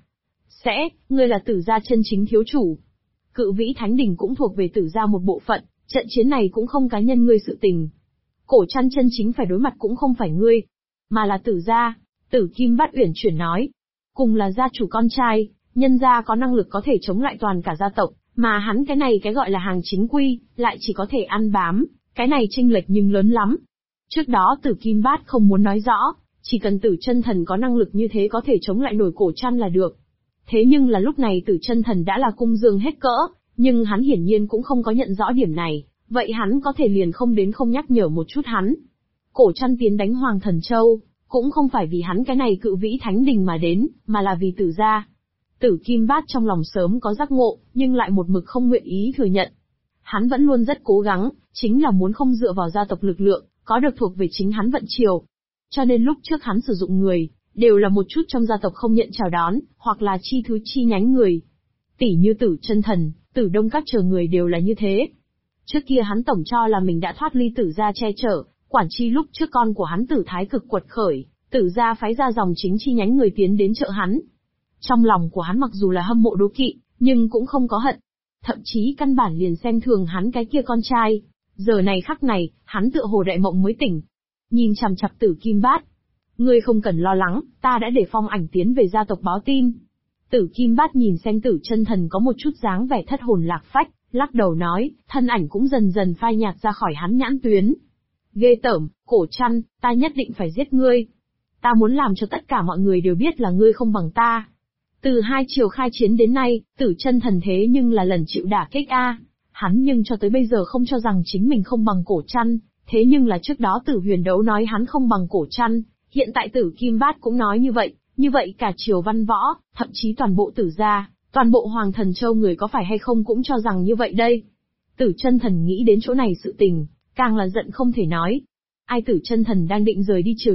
Ngươi là Tử gia chân chính thiếu chủ. Cự Vĩ Thánh Đình cũng thuộc về Tử gia một bộ phận, trận chiến này cũng không cá nhân ngươi sự tình. Cổ Trăn chân chính phải đối mặt cũng không phải ngươi, mà là Tử gia. Tử Kim Bát uyển chuyển nói. Cùng là gia chủ con trai, nhân gia có năng lực có thể chống lại toàn cả gia tộc, mà hắn cái này cái gọi là hàng chính quy, lại chỉ có thể ăn bám, cái này chênh lệch nhưng lớn lắm. Trước đó Tử Kim Bát không muốn nói rõ, chỉ cần Tử Chân Thần có năng lực như thế có thể chống lại nổi Cổ Trăn là được. Thế nhưng là lúc này Tử Chân Thần đã là cung dương hết cỡ, nhưng hắn hiển nhiên cũng không có nhận rõ điểm này, vậy hắn có thể liền không đến không nhắc nhở một chút hắn. Cổ Trăn tiến đánh Hoàng Thần Châu, cũng không phải vì hắn cái này Cự Vĩ Thánh Đình mà đến, mà là vì Tử gia. Tử Kim Bát trong lòng sớm có giác ngộ, nhưng lại một mực không nguyện ý thừa nhận. Hắn vẫn luôn rất cố gắng, chính là muốn không dựa vào gia tộc lực lượng, có được thuộc về chính hắn vận triều. Cho nên lúc trước hắn sử dụng người, đều là một chút trong gia tộc không nhận chào đón, hoặc là chi thứ chi nhánh người. Tỷ như Tử Chân Thần, Tử Đông các chờ người đều là như thế. Trước kia hắn tổng cho là mình đã thoát ly Tử gia che chở, quản chi lúc trước con của hắn Tử Thái Cực quật khởi, Tử gia phái ra dòng chính chi nhánh người tiến đến trợ hắn. Trong lòng của hắn mặc dù là hâm mộ đố kỵ, nhưng cũng không có hận. Thậm chí căn bản liền xem thường hắn cái kia con trai. Giờ này khắc này, hắn tựa hồ đại mộng mới tỉnh. Nhìn chằm chằm Tử Kim Bát. Ngươi không cần lo lắng, ta đã để Phong Ảnh tiến về gia tộc báo tin. Tử Kim Bát nhìn xem Tử Chân Thần có một chút dáng vẻ thất hồn lạc phách, lắc đầu nói, thân ảnh cũng dần dần phai nhạt ra khỏi hắn nhãn tuyến. Ghê tởm, Cổ Trăn, ta nhất định phải giết ngươi. Ta muốn làm cho tất cả mọi người đều biết là ngươi không bằng ta. Từ hai triều khai chiến đến nay, Tử Chân Thần thế nhưng là lần chịu đả kích a. Hắn nhưng cho tới bây giờ không cho rằng chính mình không bằng Cổ Trăn, thế nhưng là trước đó Tử Huyền Đấu nói hắn không bằng Cổ Trăn, hiện tại Tử Kim Bát cũng nói như vậy cả triều văn võ, thậm chí toàn bộ Tử gia, toàn bộ Hoàng Thần Châu người có phải hay không cũng cho rằng như vậy đây. Tử Chân Thần nghĩ đến chỗ này sự tình, càng là giận không thể nói. Ai Tử Chân Thần đang định rời đi triều điện,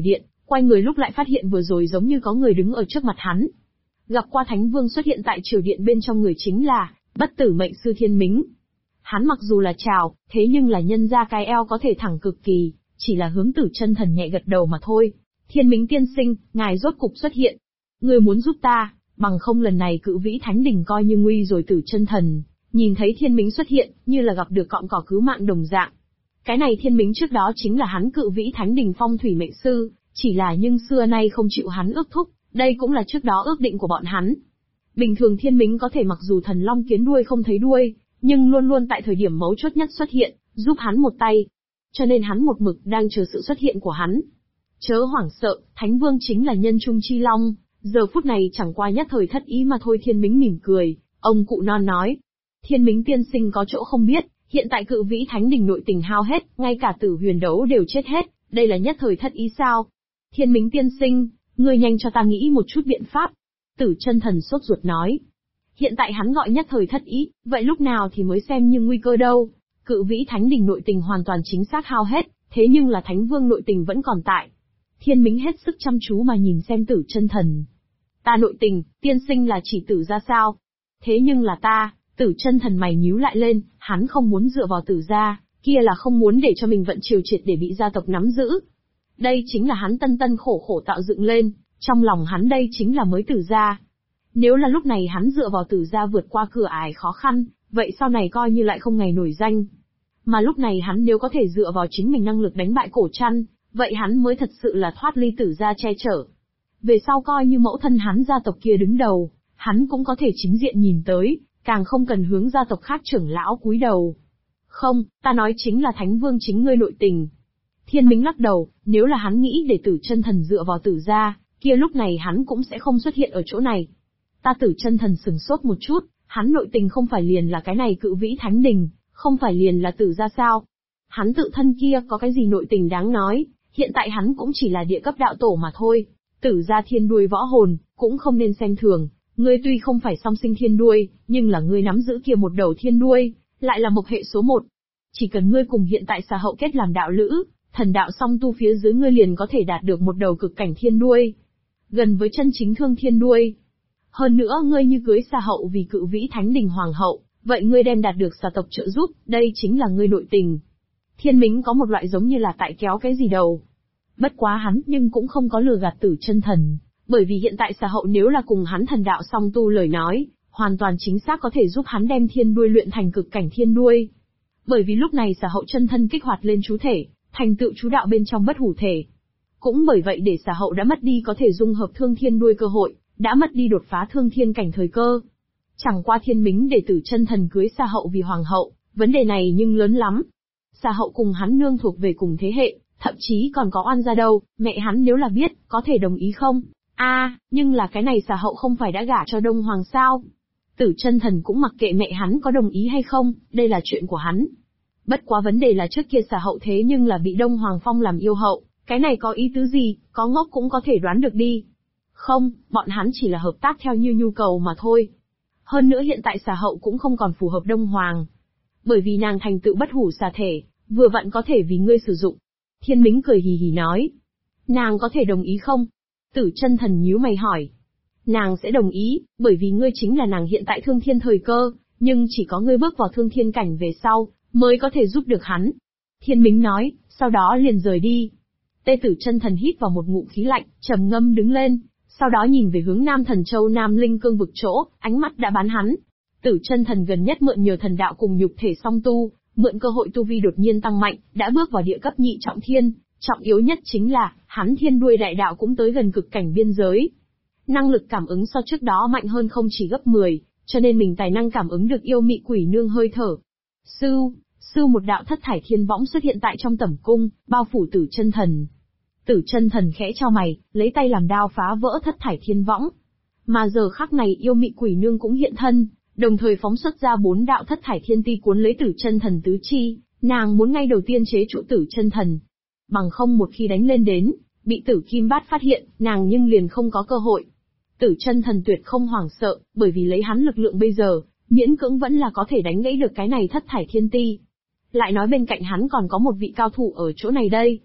Quay người lúc lại phát hiện vừa rồi giống như có người đứng ở trước mặt hắn. Gặp qua Thánh Vương xuất hiện tại triều điện bên trong người chính là Bất Tử Mệnh Sư Thiên Mính. Hắn mặc dù là chào, thế nhưng là nhân ra cái eo có thể thẳng cực kỳ, chỉ là hướng Tử Chân Thần nhẹ gật đầu mà thôi. Thiên Mính tiên sinh, ngài rốt cục xuất hiện. Người muốn giúp ta, bằng không lần này Cự Vĩ Thánh Đình coi như nguy rồi. Tử Chân Thần nhìn thấy Thiên Mính xuất hiện, như là gặp được cọng cỏ cứu mạng đồng dạng. Cái này Thiên Mính trước đó chính là hắn Cự Vĩ Thánh Đình phong thủy mệnh sư, chỉ là nhưng xưa nay không chịu hắn ước thúc, đây cũng là trước đó ước định của bọn hắn. Bình thường Thiên Mính có thể mặc dù thần long kiến đuôi không thấy đuôi, nhưng luôn luôn tại thời điểm mấu chốt nhất xuất hiện, giúp hắn một tay. Cho nên hắn một mực đang chờ sự xuất hiện của hắn. Chớ hoảng sợ, Thánh Vương chính là nhân trung chi long, giờ phút này chẳng qua nhất thời thất ý mà thôi. Thiên Mính mỉm cười, ông cụ non nói. Thiên Mính tiên sinh có chỗ không biết, hiện tại Cự Vĩ Thánh Đình nội tình hao hết, ngay cả Tử Huyền Đấu đều chết hết, đây là nhất thời thất ý sao? Thiên Mính tiên sinh, ngươi nhanh cho ta nghĩ một chút biện pháp. Tử Chân Thần sốt ruột nói. Hiện tại hắn gọi nhất thời thất ý, vậy lúc nào thì mới xem như nguy cơ đâu? Cự Vĩ Thánh Đình nội tình hoàn toàn chính xác hao hết, thế nhưng là Thánh Vương nội tình vẫn còn tại. Thiên Mính hết sức chăm chú mà nhìn xem Tử Chân Thần. Ta nội tình, tiên sinh là chỉ Tử gia sao? Thế nhưng là ta, Tử Chân Thần mày nhíu lại lên, hắn không muốn dựa vào Tử gia, kia là không muốn để cho mình vận triều triệt để bị gia tộc nắm giữ. Đây chính là hắn tân tân khổ khổ tạo dựng lên, trong lòng hắn đây chính là mới Tử gia. Nếu là lúc này hắn dựa vào Tử gia vượt qua cửa ải khó khăn, vậy sau này coi như lại không ngày nổi danh. Mà lúc này hắn nếu có thể dựa vào chính mình năng lực đánh bại Cổ Trăn, vậy hắn mới thật sự là thoát ly Tử gia che chở. Về sau coi như mẫu thân hắn gia tộc kia đứng đầu, hắn cũng có thể chính diện nhìn tới, càng không cần hướng gia tộc khác trưởng lão cúi đầu. Không, ta nói chính là Thánh Vương chính ngươi nội tình. Thiên Mính lắc đầu, nếu là hắn nghĩ để Tử Chân Thần dựa vào Tử gia, kia lúc này hắn cũng sẽ không xuất hiện ở chỗ này. Ta Tử Chân Thần sừng sốt một chút, hắn nội tình không phải liền là cái này Cự Vĩ Thánh Đình, không phải liền là Tử gia sao? Hắn tự thân kia có cái gì nội tình đáng nói, hiện tại hắn cũng chỉ là địa cấp đạo tổ mà thôi. Tử gia thiên đuôi võ hồn, cũng không nên xem thường, ngươi tuy không phải song sinh thiên đuôi, nhưng là ngươi nắm giữ kia một đầu thiên đuôi, lại là mộc hệ số 1. Chỉ cần ngươi cùng hiện tại Xà Hậu kết làm đạo lữ, thần đạo song tu phía dưới ngươi liền có thể đạt được một đầu cực cảnh thiên đuôi, gần với chân chính thương thiên đuôi. Hơn nữa ngươi như cưới Xà Hậu vì Cự Vĩ Thánh Đình hoàng hậu, vậy ngươi đem đạt được Xà tộc trợ giúp, đây chính là ngươi nội tình. Thiên Mính có một loại giống như là tại kéo cái gì đầu. Bất quá hắn nhưng cũng không có lừa gạt Tử Chân Thần, bởi vì hiện tại Xà Hậu nếu là cùng hắn thần đạo song tu lời nói, hoàn toàn chính xác có thể giúp hắn đem thiên đuôi luyện thành cực cảnh thiên đuôi. Bởi vì lúc này Xà Hậu chân thân kích hoạt lên chú thể, thành tựu chú đạo bên trong bất hủ thể. Cũng bởi vậy để Xà Hậu đã mất đi có thể dung hợp thương thiên đuôi cơ hội, đã mất đi đột phá thương thiên cảnh thời cơ. Chẳng qua Thiên Mính để Tử Chân Thần cưới Xà Hậu vì hoàng hậu, vấn đề này nhưng lớn lắm. Xà Hậu cùng hắn nương thuộc về cùng thế hệ, thậm chí còn có oan gia đâu, mẹ hắn nếu là biết, có thể đồng ý không? Nhưng là cái này Xà Hậu không phải đã gả cho Đông Hoàng sao? Tử Chân Thần cũng mặc kệ mẹ hắn có đồng ý hay không, đây là chuyện của hắn. Bất quá vấn đề là trước kia Xà Hậu thế nhưng là bị Đông Hoàng phong làm yêu hậu, cái này có ý tứ gì, có ngốc cũng có thể đoán được đi. Không, bọn hắn chỉ là hợp tác theo như nhu cầu mà thôi. Hơn nữa hiện tại Xà Hậu cũng không còn phù hợp Đông Hoàng. Bởi vì nàng thành tựu bất hủ xà thể, vừa vặn có thể vì ngươi sử dụng. Thiên Mính cười hì hì nói. Nàng có thể đồng ý không? Tử Chân Thần nhíu mày hỏi. Nàng sẽ đồng ý, bởi vì ngươi chính là nàng hiện tại thương thiên thời cơ, nhưng chỉ có ngươi bước vào thương thiên cảnh về sau, mới có thể giúp được hắn. Thiên Mính nói, sau đó liền rời đi. Tê Tử Chân Thần hít vào một ngụm khí lạnh, trầm ngâm đứng lên, sau đó nhìn về hướng Nam Thần Châu Nam Linh Cương vực chỗ, ánh mắt đã bán hắn. Tử Chân Thần gần nhất mượn nhờ thần đạo cùng nhục thể song tu, mượn cơ hội tu vi đột nhiên tăng mạnh, đã bước vào địa cấp nhị trọng thiên, trọng yếu nhất chính là, hắn thiên đuôi đại đạo cũng tới gần cực cảnh biên giới. Năng lực cảm ứng so trước đó mạnh hơn không chỉ gấp 10, cho nên mình tài năng cảm ứng được yêu mị quỷ nương hơi thở. Sư một đạo thất thải thiên võng xuất hiện tại trong tẩm cung, bao phủ Tử Chân Thần. Tử Chân Thần khẽ chau mày, lấy tay làm đao phá vỡ thất thải thiên võng. Mà giờ khắc này yêu mị quỷ nương cũng hiện thân, đồng thời phóng xuất ra 4 đạo thất thải thiên ti cuốn lấy Tử Chân Thần tứ chi, nàng muốn ngay đầu tiên chế trụ Tử Chân Thần. Bằng không một khi đánh lên đến, bị Tử Kim Bát phát hiện, nàng nhưng liền không có cơ hội. Tử Chân Thần tuyệt không hoảng sợ, bởi vì lấy hắn lực lượng bây giờ, miễn cưỡng vẫn là có thể đánh gãy được cái này thất thải thiên ti. Lại nói bên cạnh hắn còn có một vị cao thủ ở chỗ này đây.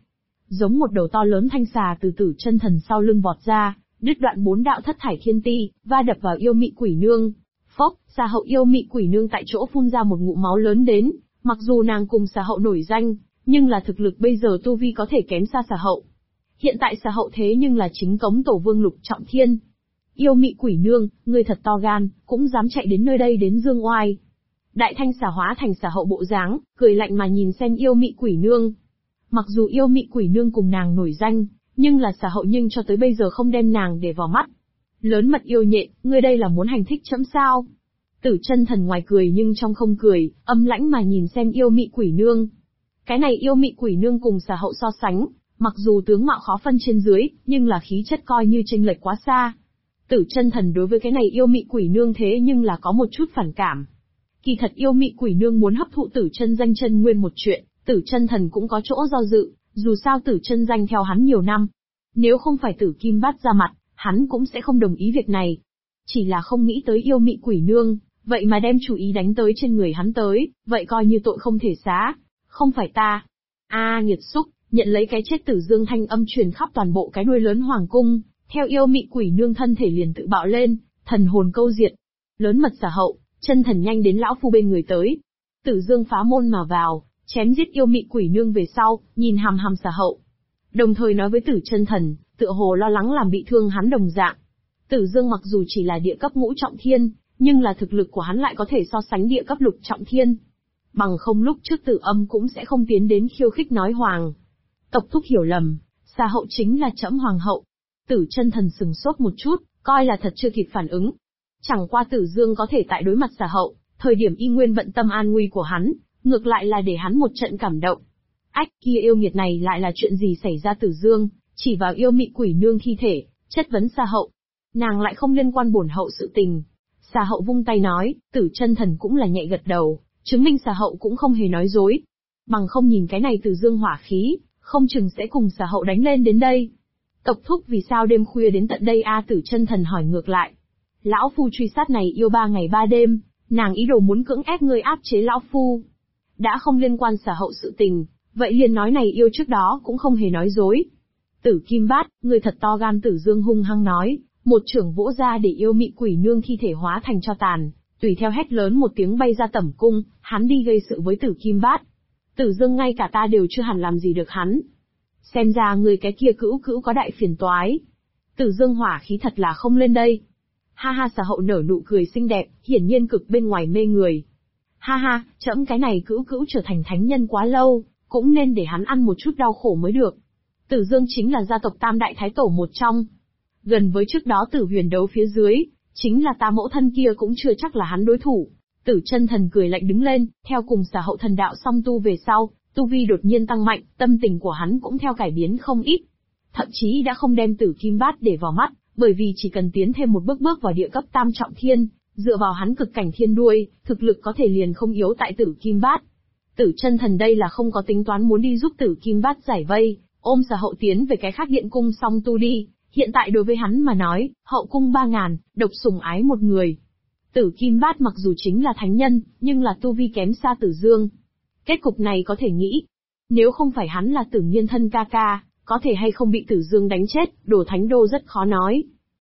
giống một đầu to lớn thanh xà từ Tử Chân Thần sau lưng vọt ra, đứt đoạn 4 đạo thất thải thiên ti, va đập vào yêu mị quỷ nương. Phốc, xà hậu yêu mị quỷ nương tại chỗ phun ra một ngụm máu lớn đến, mặc dù nàng cùng xà hậu nổi danh, nhưng là thực lực bây giờ tu vi có thể kém xa xà hậu. Hiện tại xà hậu thế nhưng là chính cống tổ vương lục trọng thiên. Yêu mị quỷ nương, ngươi thật to gan, cũng dám chạy đến nơi đây đến dương oai. Đại thanh xà hóa thành xà hậu bộ dáng, cười lạnh mà nhìn xem yêu mị quỷ nương. Mặc dù yêu mị quỷ nương cùng nàng nổi danh, nhưng là xà hậu nhưng cho tới bây giờ không đem nàng để vào mắt. Lớn mật yêu nhện, ngươi đây là muốn hành thích trẫm sao? Tử Chân Thần ngoài cười nhưng trong không cười, âm lãnh mà nhìn xem yêu mị quỷ nương. Cái này yêu mị quỷ nương cùng xà hậu so sánh, mặc dù tướng mạo khó phân trên dưới, nhưng là khí chất coi như chênh lệch quá xa. Tử Chân Thần đối với cái này yêu mị quỷ nương thế nhưng là có một chút phản cảm. Kỳ thật yêu mị quỷ nương muốn hấp thụ Tử Chân Danh chân nguyên một chuyện, Tử Chân Thần cũng có chỗ do dự, dù sao Tử Chân Danh theo hắn nhiều năm. Nếu không phải Tử Kim Bát ra mặt, hắn cũng sẽ không đồng ý việc này. Chỉ là không nghĩ tới yêu mị quỷ nương, vậy mà đem chủ ý đánh tới trên người hắn tới, vậy coi như tội không thể xá. Không phải ta. Nghiệt xúc, nhận lấy cái chết. Tử Dương thanh âm truyền khắp toàn bộ cái đuôi lớn hoàng cung, theo yêu mị quỷ nương thân thể liền tự bạo lên, thần hồn câu diệt. Lớn mật xà hậu, chân thần nhanh đến lão phu bên người tới. Tử Dương phá môn mà vào, chém giết yêu mị quỷ nương về sau, nhìn hằm hằm xà hậu. Đồng thời nói với Tử Chân Thần, tựa hồ lo lắng làm bị thương hắn đồng dạng. Tử Dương mặc dù chỉ là địa cấp ngũ trọng thiên, nhưng là thực lực của hắn lại có thể so sánh địa cấp lục trọng thiên. Bằng không lúc trước Tử Âm cũng sẽ không tiến đến khiêu khích nói hoàng. Tộc thúc hiểu lầm, xà hậu chính là trẫm hoàng hậu. Tử Chân Thần sừng sốt một chút, coi là thật chưa kịp phản ứng. Chẳng qua Tử Dương có thể tại đối mặt xà hậu, thời điểm y nguyên bận tâm an nguy của hắn, ngược lại là để hắn một trận cảm động. Ách, kia yêu nghiệt này lại là chuyện gì xảy ra? Tử Dương chỉ vào yêu mị quỷ nương thi thể, chất vấn xà hậu. Nàng lại không liên quan bổn hậu sự tình. Xà hậu vung tay nói, Tử Chân Thần cũng là nhẹ gật đầu, chứng minh xà hậu cũng không hề nói dối. Bằng không nhìn cái này Tử Dương hỏa khí, không chừng sẽ cùng xà hậu đánh lên đến đây. Tộc thúc vì sao đêm khuya đến tận đây Tử Chân Thần hỏi ngược lại. Lão phu truy sát này yêu 3 ngày 3 đêm, nàng ý đồ muốn cưỡng ép ngươi áp chế lão phu. Đã không liên quan xà hậu sự tình, vậy liền nói này yêu trước đó cũng không hề nói dối. Tử Kim Bát, ngươi thật to gan. Tử Dương hung hăng nói, một chưởng vỗ ra để yêu mị quỷ nương thi thể hóa thành tro tàn, tùy theo hét lớn một tiếng bay ra tẩm cung, hắn đi gây sự với Tử Kim Bát. Tử Dương ngay cả ta đều chưa hẳn làm gì được hắn. Xem ra người cái kia cữu có đại phiền toái. Tử Dương hỏa khí thật là không lên đây. Ha ha, xà hậu nở nụ cười xinh đẹp, hiển nhiên cực bên ngoài mê người. Ha ha, trẫm cái này cữu trở thành thánh nhân quá lâu, cũng nên để hắn ăn một chút đau khổ mới được. Tử Dương chính là gia tộc Tam Đại Thái Tổ một trong. Gần với trước đó Tử Huyền đấu phía dưới, chính là ta mẫu thân kia cũng chưa chắc là hắn đối thủ. Tử Chân Thần cười lạnh đứng lên, theo cùng xà hậu thần đạo song tu về sau, tu vi đột nhiên tăng mạnh, tâm tình của hắn cũng theo cải biến không ít. Thậm chí đã không đem Tử Kim Bát để vào mắt, bởi vì chỉ cần tiến thêm một bước vào địa cấp tam trọng thiên, dựa vào hắn cực cảnh thiên đuôi, thực lực có thể liền không yếu tại Tử Kim Bát. Tử Chân Thần đây là không có tính toán muốn đi giúp Tử Kim Bát giải vây, ôm xà hậu tiến về cái khác điện cung song tu đi. Hiện tại đối với hắn mà nói, hậu cung 3000, độc sủng ái một người. Tử Kim Bát mặc dù chính là thánh nhân, nhưng là tu vi kém xa Tử Dương. Kết cục này có thể nghĩ, nếu không phải hắn là Tử Nghiên thân ca ca, có thể hay không bị Tử Dương đánh chết, đổ thánh đô rất khó nói.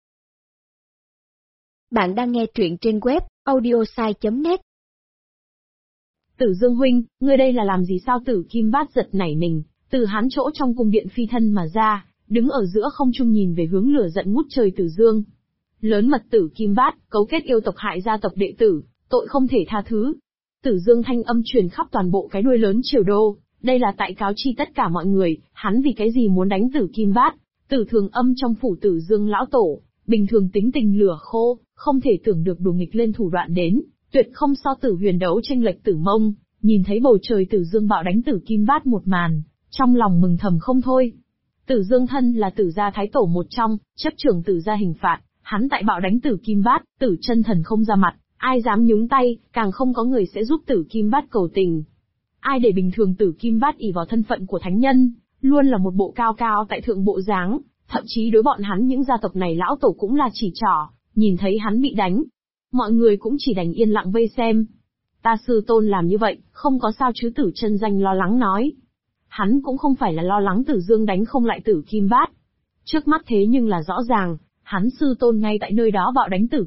Bạn đang nghe truyện trên web audiosai.net. Tử Dương huynh, ngươi đây là làm gì sao? Tử Kim Bát giật nảy mình, từ hắn chỗ trong cung điện phi thân mà ra, đứng ở giữa không trung nhìn về hướng lửa giận ngút trời Tử Dương. Lớn mật Tử Kim Bát, cấu kết yêu tộc hại gia tộc đệ tử, tội không thể tha thứ. Tử Dương thanh âm truyền khắp toàn bộ cái đuôi lớn Triều Đô, đây là tại cáo chi tất cả mọi người, hắn vì cái gì muốn đánh Tử Kim Bát. Tử Thường Âm trong phủ Tử Dương lão tổ, bình thường tính tình lửa khô, không thể tưởng được đùa nghịch lên thủ đoạn đến, tuyệt không so Tử Huyền đấu chênh lệch Tử Mông, nhìn thấy bầu trời Tử Dương bạo đánh Tử Kim Bát một màn, trong lòng mừng thầm không thôi. Tử Dương thân là Tử gia thái tổ một trong, chấp trưởng Tử gia hình phạt, hắn tại bạo đánh Tử Kim Bát, Tử Chân Thần không ra mặt, ai dám nhúng tay, càng không có người sẽ giúp Tử Kim Bát cầu tình. Ai để bình thường Tử Kim Bát ỷ vào thân phận của thánh nhân, luôn là một bộ cao cao tại thượng bộ dáng, thậm chí đối bọn hắn những gia tộc này lão tổ cũng là chỉ trỏ, nhìn thấy hắn bị đánh, mọi người cũng chỉ đành yên lặng vây xem. Ta sư tôn làm như vậy, không có sao chứ? Tử Chân Danh lo lắng nói. Hắn cũng không phải là lo lắng Tử Dương đánh không lại Tử Kim Bát. Trước mắt thế nhưng là rõ ràng, hắn sư tôn ngay tại nơi đó bạo đánh Tử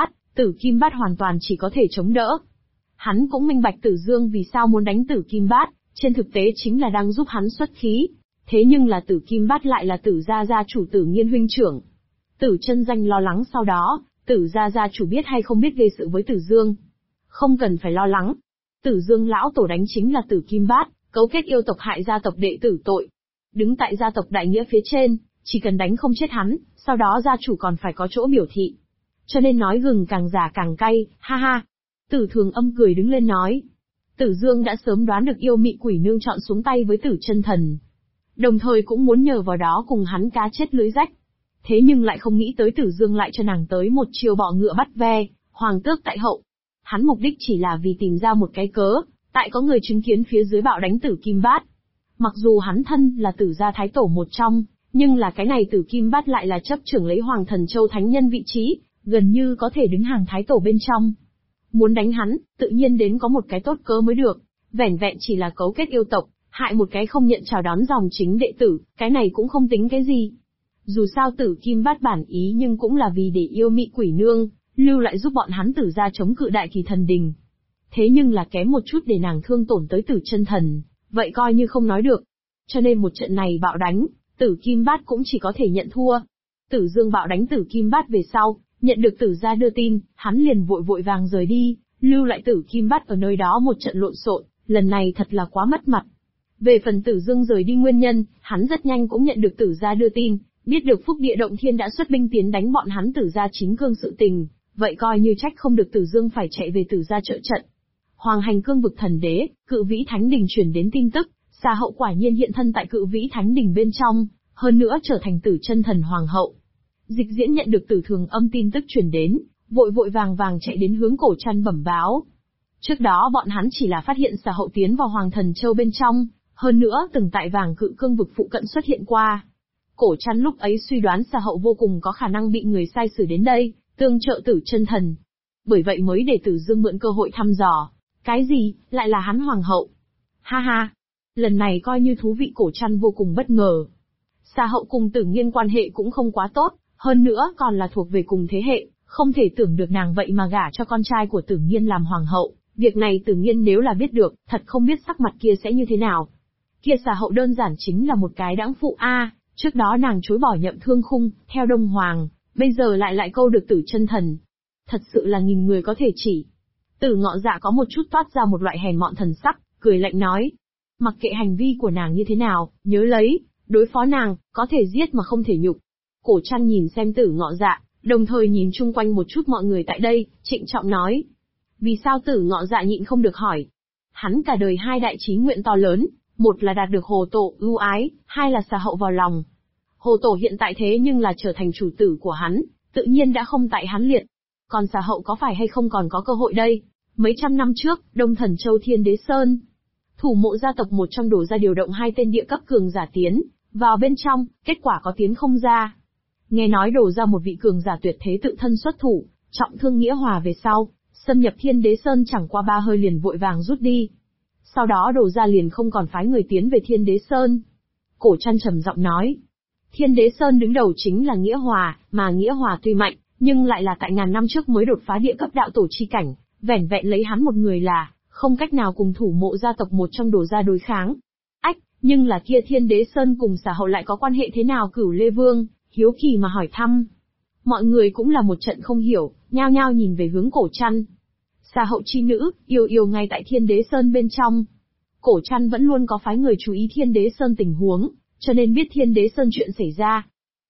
Kim Bát hoàn toàn chỉ có thể chống đỡ. Hắn cũng minh bạch Tử Dương vì sao muốn đánh Tử Kim Bát, trên thực tế chính là đang giúp hắn xuất khí. Thế nhưng là Tử Kim Bát lại là Tử gia gia chủ Tử Nghiên huynh trưởng. Tử Chân Danh lo lắng sau đó, Tử gia gia chủ biết hay không biết gây sự với Tử Dương. Không cần phải lo lắng. Tử Dương lão tổ đánh chính là Tử Kim Bát, cấu kết yêu tộc hại gia tộc đệ tử tội. Đứng tại gia tộc đại nghĩa phía trên, chỉ cần đánh không chết hắn, sau đó gia chủ còn phải có chỗ biểu thị. Cho nên nói gừng càng già càng cay, ha ha. Tử Thường Âm cười đứng lên nói. Tử Dương đã sớm đoán được yêu mị quỷ nương chọn xuống tay với Tử Chân Thần. Đồng thời cũng muốn nhờ vào đó cùng hắn cá chết lưới rách. Thế nhưng lại không nghĩ tới Tử Dương lại cho nàng tới một chiêu bọ ngựa bắt ve, hoàng tước tại hậu. Hắn mục đích chỉ là vì tìm ra một cái cớ, tại có người chứng kiến phía dưới bạo đánh Tử Kim Bát. Mặc dù hắn thân là Tử gia thái tổ một trong, nhưng là cái này Tử Kim Bát lại là chấp trưởng lấy Hoàng Thần Châu thánh nhân vị trí, gần như có thể đứng hàng thái tổ bên trong. Muốn đánh hắn, tự nhiên đến có một cái tốt cớ mới được, vẻn vẹn chỉ là cấu kết yêu tộc, hại một cái không nhận chào đón dòng chính đệ tử, cái này cũng không tính cái gì. Dù sao Tử Kim Bát bản ý nhưng cũng là vì để yêu mị quỷ nương, lưu lại giúp bọn hắn Tử gia chống cự Đại Kỳ Thần Đình. Thế nhưng là kém một chút để nàng thương tổn tới Tử Chân Thần, vậy coi như không nói được. Cho nên một trận này bạo đánh, Tử Kim Bát cũng chỉ có thể nhận thua. Tử Dương bạo đánh Tử Kim Bát về sau, nhận được Tử gia đưa tin, hắn liền vội vội vàng rời đi, lưu lại Tử Kim Bát ở nơi đó một trận lộn xộn, lần này thật là quá mất mặt. Về phần Tử Dương rời đi nguyên nhân, hắn rất nhanh cũng nhận được Tử gia đưa tin, biết được Phúc Địa Động Thiên đã xuất binh tiến đánh bọn hắn Tử gia chính cương sự tình, vậy coi như trách không được Tử Dương phải chạy về Tử gia trợ trận. Hoàng Hành Cương vực thần đế, Cự Vĩ Thánh Đình truyền đến tin tức, Xà Hậu quả nhiên hiện thân tại Cự Vĩ Thánh Đình bên trong, hơn nữa trở thành Tử Chân Thần Hoàng hậu. Dịch Diễn nhận được Tử Thường Âm tin tức truyền đến, vội vội vàng vàng chạy đến hướng Cổ Trăn bẩm báo. Trước đó bọn hắn chỉ là phát hiện Xà Hậu tiến vào Hoàng Thần Châu bên trong, hơn nữa từng tại Vàng Cự Cương vực phụ cận xuất hiện qua. Cổ Trăn lúc ấy suy đoán Xà Hậu vô cùng có khả năng bị người sai sử đến đây, tương trợ Tử Chân Thần. Bởi vậy mới để Tử Dương mượn cơ hội thăm dò. Cái gì, lại là hắn hoàng hậu? Ha ha, lần này coi như thú vị. Cổ Trăn vô cùng bất ngờ. Xà Hậu cùng Tử Nghiên quan hệ cũng không quá tốt, hơn nữa còn là thuộc về cùng thế hệ, không thể tưởng được nàng vậy mà gả cho con trai của Tử Nghiên làm hoàng hậu. Việc này Tử Nghiên nếu là biết được, thật không biết sắc mặt kia sẽ như thế nào. Kia Xà Hậu đơn giản chính là một cái đãng phụ a, trước đó nàng chối bỏ Nhậm Thương Khung, theo Đông Hoàng, bây giờ lại câu được Tử Chân Thần. Thật sự là nghìn người có thể chỉ. Tử Ngọ Dạ có một chút toát ra một loại hèn mọn thần sắc, cười lạnh nói. Mặc kệ hành vi của nàng như thế nào, nhớ lấy, đối phó nàng, có thể giết mà không thể nhục. Cổ Trăn nhìn xem Tử Ngọ Dạ, đồng thời nhìn chung quanh một chút mọi người tại đây, trịnh trọng nói. Vì sao Tử Ngọ Dạ nhịn không được hỏi? Hắn cả đời hai đại chí nguyện to lớn, một là đạt được Hồ Tổ ưu ái, hai là Xà Hậu vào lòng. Hồ Tổ hiện tại thế nhưng là trở thành chủ tử của hắn, tự nhiên đã không tại hắn liệt. Còn Xà Hậu có phải hay không còn có cơ hội đây? Mấy trăm năm trước, Đông Thần Châu Thiên Đế Sơn, thủ mộ gia tộc một trong đổ ra điều động hai tên địa cấp cường giả tiến vào bên trong, kết quả có tiến không ra. Nghe nói đổ ra một vị cường giả tuyệt thế tự thân xuất thủ, trọng thương Nghĩa Hòa về sau, xâm nhập Thiên Đế Sơn chẳng qua 3 hơi liền vội vàng rút đi. Sau đó đổ ra liền không còn phái người tiến về Thiên Đế Sơn. Cổ Trăn trầm giọng nói, Thiên Đế Sơn đứng đầu chính là Nghĩa Hòa, mà Nghĩa Hòa tuy mạnh, nhưng lại là tại ngàn năm trước mới đột phá địa cấp đạo tổ chi cảnh, vẻn vẹn lấy hắn một người là không cách nào cùng thủ mộ gia tộc một trong đổ ra đối kháng. Ách, nhưng là kia Thiên Đế Sơn cùng Xà Hậu lại có quan hệ thế nào? Cửu Lê Vương hiếu kỳ mà hỏi thăm. Mọi người cũng là một trận không hiểu, nhao nhao nhìn về hướng Cổ Trăn. Xà Hậu chi nữ, yêu ngay tại Thiên Đế Sơn bên trong. Cổ Trăn vẫn luôn có phái người chú ý Thiên Đế Sơn tình huống, cho nên biết Thiên Đế Sơn chuyện xảy ra.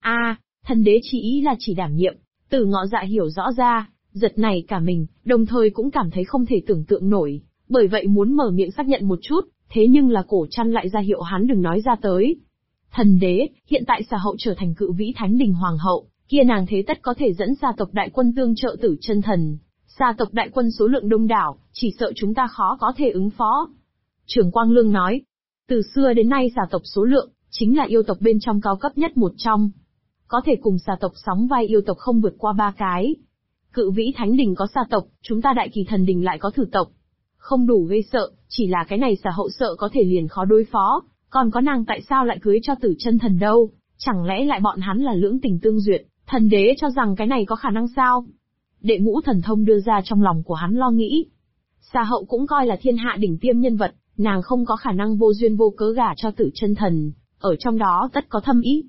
Thần đế chỉ ý là chỉ đảm nhiệm. Tử Ngọ Dạ hiểu rõ ra, giật nảy cả mình, đồng thời cũng cảm thấy không thể tưởng tượng nổi, bởi vậy muốn mở miệng xác nhận một chút, thế nhưng là Cổ Trăn lại ra hiệu hắn đừng nói ra tới. Thần đế, hiện tại Xà Hậu trở thành Cự Vĩ Thánh Đình Hoàng hậu, kia nàng thế tất có thể dẫn Xà tộc đại quân tương trợ Tử Chân Thần. Xà tộc đại quân số lượng đông đảo, chỉ sợ chúng ta khó có thể ứng phó. Trường Quang Lương nói, từ xưa đến nay Xà tộc số lượng, chính là yêu tộc bên trong cao cấp nhất một trong. Có thể cùng Xà tộc sóng vai yêu tộc không vượt qua 3 cái. Cự Vĩ Thánh Đình có Xà tộc, chúng ta Đại Kỳ Thần Đình lại có Thử tộc. Không đủ gây sợ, chỉ là cái này Xà Hậu sợ có thể liền khó đối phó, Còn có nàng tại sao lại cưới cho Tử Chân Thần đâu? Chẳng lẽ lại bọn hắn là lưỡng tình tương duyệt, thần đế cho rằng cái này có khả năng sao? Đệ ngũ thần thông đưa ra trong lòng của hắn lo nghĩ. Xà Hậu cũng coi là thiên hạ đỉnh tiêm nhân vật, nàng không có khả năng vô duyên vô cớ gả cho Tử Chân Thần, ở trong đó tất có thâm ý.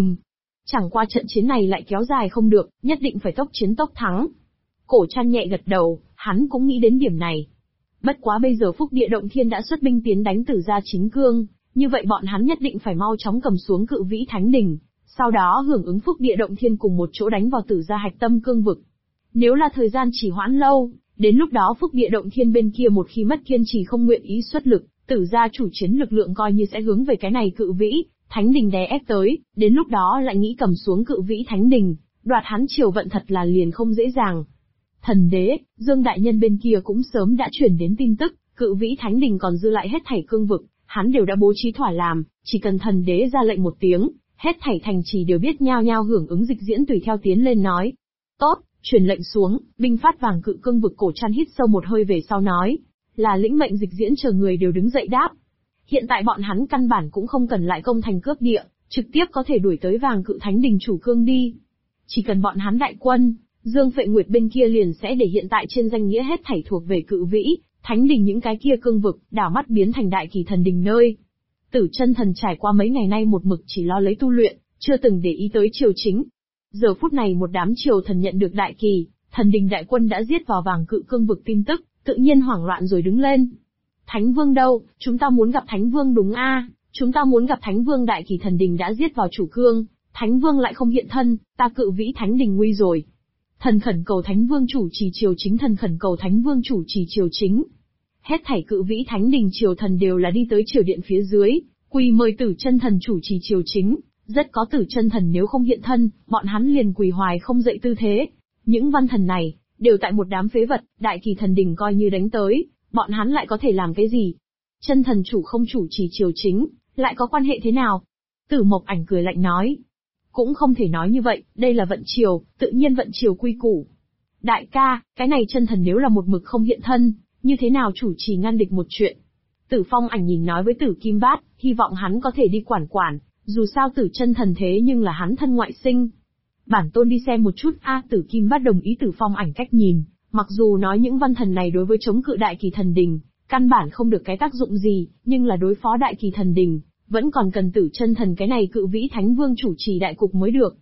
Chẳng qua trận chiến này lại kéo dài không được, nhất định phải tốc chiến tốc thắng. Cổ Trăn nhẹ gật đầu, hắn cũng nghĩ đến điểm này. Bất quá bây giờ Phúc Địa Động Thiên đã xuất binh tiến đánh Tử Gia Chính Cương, như vậy bọn hắn nhất định phải mau chóng cầm xuống Cự Vĩ Thánh Đình, sau đó hưởng ứng Phúc Địa Động Thiên cùng một chỗ đánh vào Tử Gia hạch tâm cương vực. Nếu là thời gian chỉ hoãn lâu, đến lúc đó Phúc Địa Động Thiên bên kia một khi mất kiên trì không nguyện ý xuất lực, Tử Gia chủ chiến lực lượng coi như sẽ hướng về cái này Cự Vĩ Thánh Đình đè ép tới, đến lúc đó lại nghĩ cầm xuống Cự Vĩ Thánh Đình, đoạt hắn triều vận thật là liền không dễ dàng. Thần đế, Dương Đại Nhân bên kia cũng sớm đã chuyển đến tin tức, Cự Vĩ Thánh Đình còn dư lại hết thảy cương vực, hắn đều đã bố trí thỏa làm, chỉ cần thần đế ra lệnh một tiếng, hết thảy thành trì đều biết nhao nhao hưởng ứng dịch diễn tùy theo tiến lên nói. Tốt, truyền lệnh xuống, binh phát Vàng Cự cương vực. Cổ Trăn hít sâu một hơi về sau nói, là lĩnh mệnh dịch diễn chờ người đều đứng dậy đáp. Hiện tại bọn hắn căn bản cũng không cần lại công thành cướp địa, trực tiếp có thể đuổi tới Vàng Cự Thánh Đình chủ cương đi. Chỉ cần bọn hắn đại quân, Dương Phệ Nguyệt bên kia liền sẽ để hiện tại trên danh nghĩa hết thảy thuộc về Cự Vĩ Thánh Đình những cái kia cương vực, đảo mắt biến thành Đại Kỳ Thần Đình nơi. Tử Chân Thần trải qua mấy ngày nay một mực chỉ lo lấy tu luyện, chưa từng để ý tới triều chính. Giờ phút này một đám triều thần nhận được Đại Kỳ Thần Đình đại quân đã giết vào Vàng Cự cương vực tin tức, tự nhiên hoảng loạn rồi đứng lên. Thánh Vương đâu, chúng ta muốn gặp Thánh Vương đúng a, chúng ta muốn gặp Thánh Vương. Đại Kỳ Thần Đình đã giết vào chủ cương, Thánh Vương lại không hiện thân, ta Cự Vĩ Thánh Đình nguy rồi. Thần khẩn cầu Thánh Vương chủ trì triều chính, thần khẩn cầu Thánh Vương chủ trì triều chính. Hết thảy Cự Vĩ Thánh Đình triều thần đều là đi tới triều điện phía dưới, quỳ mời Tử Chân Thần chủ trì triều chính, rất có Tử Chân Thần nếu không hiện thân, bọn hắn liền quỳ hoài không dậy tư thế. Những văn thần này, đều tại một đám phế vật, Đại Kỳ Thần Đình coi như đánh tới, bọn hắn lại có thể làm cái gì? Chân thần chủ không chủ trì triều chính, lại có quan hệ thế nào? Tử Mộc Ảnh cười lạnh nói. Cũng không thể nói như vậy, đây là vận triều, tự nhiên vận triều quy củ. Đại ca, cái này chân thần nếu là một mực không hiện thân, như thế nào chủ trì ngăn địch một chuyện? Tử Phong Ảnh nhìn nói với Tử Kim Bát, hy vọng hắn có thể đi quản, dù sao Tử Chân Thần thế nhưng là hắn thân ngoại sinh. Bản tôn đi xem một chút a. Tử Kim Bát đồng ý Tử Phong Ảnh cách nhìn, mặc dù nói những văn thần này đối với chống cự Đại Kỳ Thần Đình, căn bản không được cái tác dụng gì, nhưng là đối phó Đại Kỳ Thần Đình, vẫn còn cần Tử Chân Thần cái này Cự Vĩ Thánh Vương chủ trì đại cục mới được.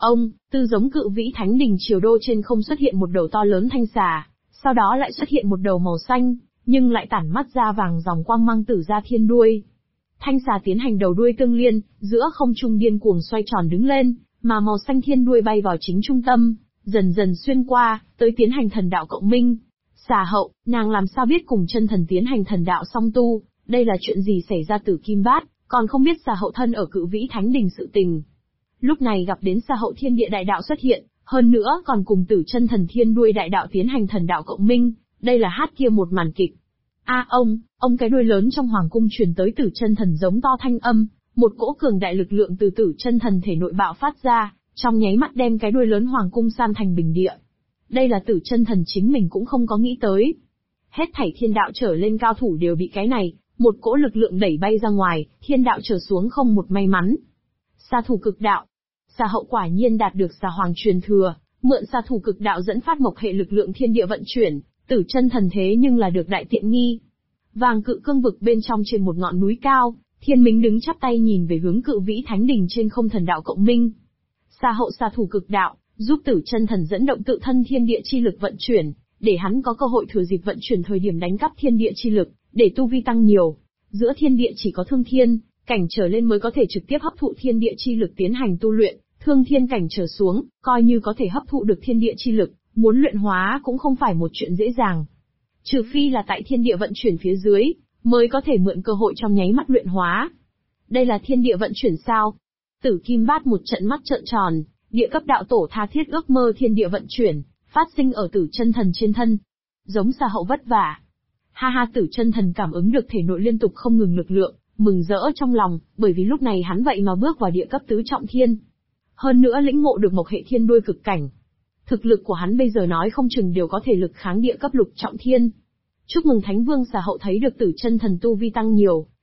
Tư giống Cự Vĩ Thánh Đình triều đô trên không xuất hiện một đầu to lớn thanh xà, sau đó lại xuất hiện một đầu màu xanh, nhưng lại tản mắt ra vàng dòng quang mang Tử Gia Thiên đuôi. Thanh xà tiến hành đầu đuôi tương liên, giữa không trung điên cuồng xoay tròn đứng lên, mà màu xanh thiên đuôi bay vào chính trung tâm, dần dần xuyên qua, tới tiến hành thần đạo cộng minh. Xà Hậu, nàng làm sao biết cùng chân thần tiến hành thần đạo song tu, đây là chuyện gì xảy ra? Tử Kim Bát còn không biết Xà Hậu thân ở Cự Vĩ Thánh Đình sự tình. Lúc này gặp đến Xà Hậu thiên địa đại đạo xuất hiện, hơn nữa còn cùng Tử Chân Thần thiên đuôi đại đạo tiến hành thần đạo cộng minh, đây là hát kia một màn kịch. Ông cái đuôi lớn trong hoàng cung truyền tới Tử Chân Thần giống to thanh âm, một cỗ cường đại lực lượng từ Tử Chân Thần thể nội bạo phát ra, trong nháy mắt đem cái đuôi lớn hoàng cung san thành bình địa. Đây là Tử Chân Thần chính mình cũng không có nghĩ tới. Hết thảy thiên đạo trở lên cao thủ đều bị cái này, một cỗ lực lượng đẩy bay ra ngoài, thiên đạo trở xuống không một may mắn. Sa thủ cực đạo. Xà Hậu quả nhiên đạt được Xà Hoàng truyền thừa, mượn sa thủ cực đạo dẫn phát mộc hệ lực lượng thiên địa vận chuyển, Tử Chân Thần thế nhưng là được đại tiện nghi. Vàng Cự cương vực bên trong trên một ngọn núi cao, Thiên Minh đứng chắp tay nhìn về hướng Cự Vĩ Thánh Đình trên không thần đạo cộng minh. Sa Hậu sa thủ cực đạo, giúp Tử Chân Thần dẫn động tự thân thiên địa chi lực vận chuyển, để hắn có cơ hội thừa dịp vận chuyển thời điểm đánh cắp thiên địa chi lực, để tu vi tăng nhiều. Giữa thiên địa chỉ có thương thiên cảnh trở lên mới có thể trực tiếp hấp thụ thiên địa chi lực tiến hành tu luyện, thương thiên cảnh trở xuống, coi như có thể hấp thụ được thiên địa chi lực, muốn luyện hóa cũng không phải một chuyện dễ dàng. Trừ phi là tại thiên địa vận chuyển phía dưới, mới có thể mượn cơ hội trong nháy mắt luyện hóa. Đây là thiên địa vận chuyển sao? Tử Kim Bát một trận mắt trợn tròn, địa cấp đạo tổ tha thiết ước mơ thiên địa vận chuyển, phát sinh ở Tử Chân Thần trên thân. Giống Xà Hậu vất vả. Ha ha, Tử Chân Thần cảm ứng được thể nội liên tục không ngừng lực lượng, mừng rỡ trong lòng, bởi vì lúc này hắn vậy mà bước vào địa cấp tứ trọng thiên. Hơn nữa lĩnh ngộ được mộc hệ thiên đuôi cực cảnh. Thực lực của hắn bây giờ nói không chừng đều có thể lực kháng địa cấp lục trọng thiên. Chúc mừng Thánh Vương. Xà Hậu thấy được Tử Chân Thần tu vi tăng nhiều,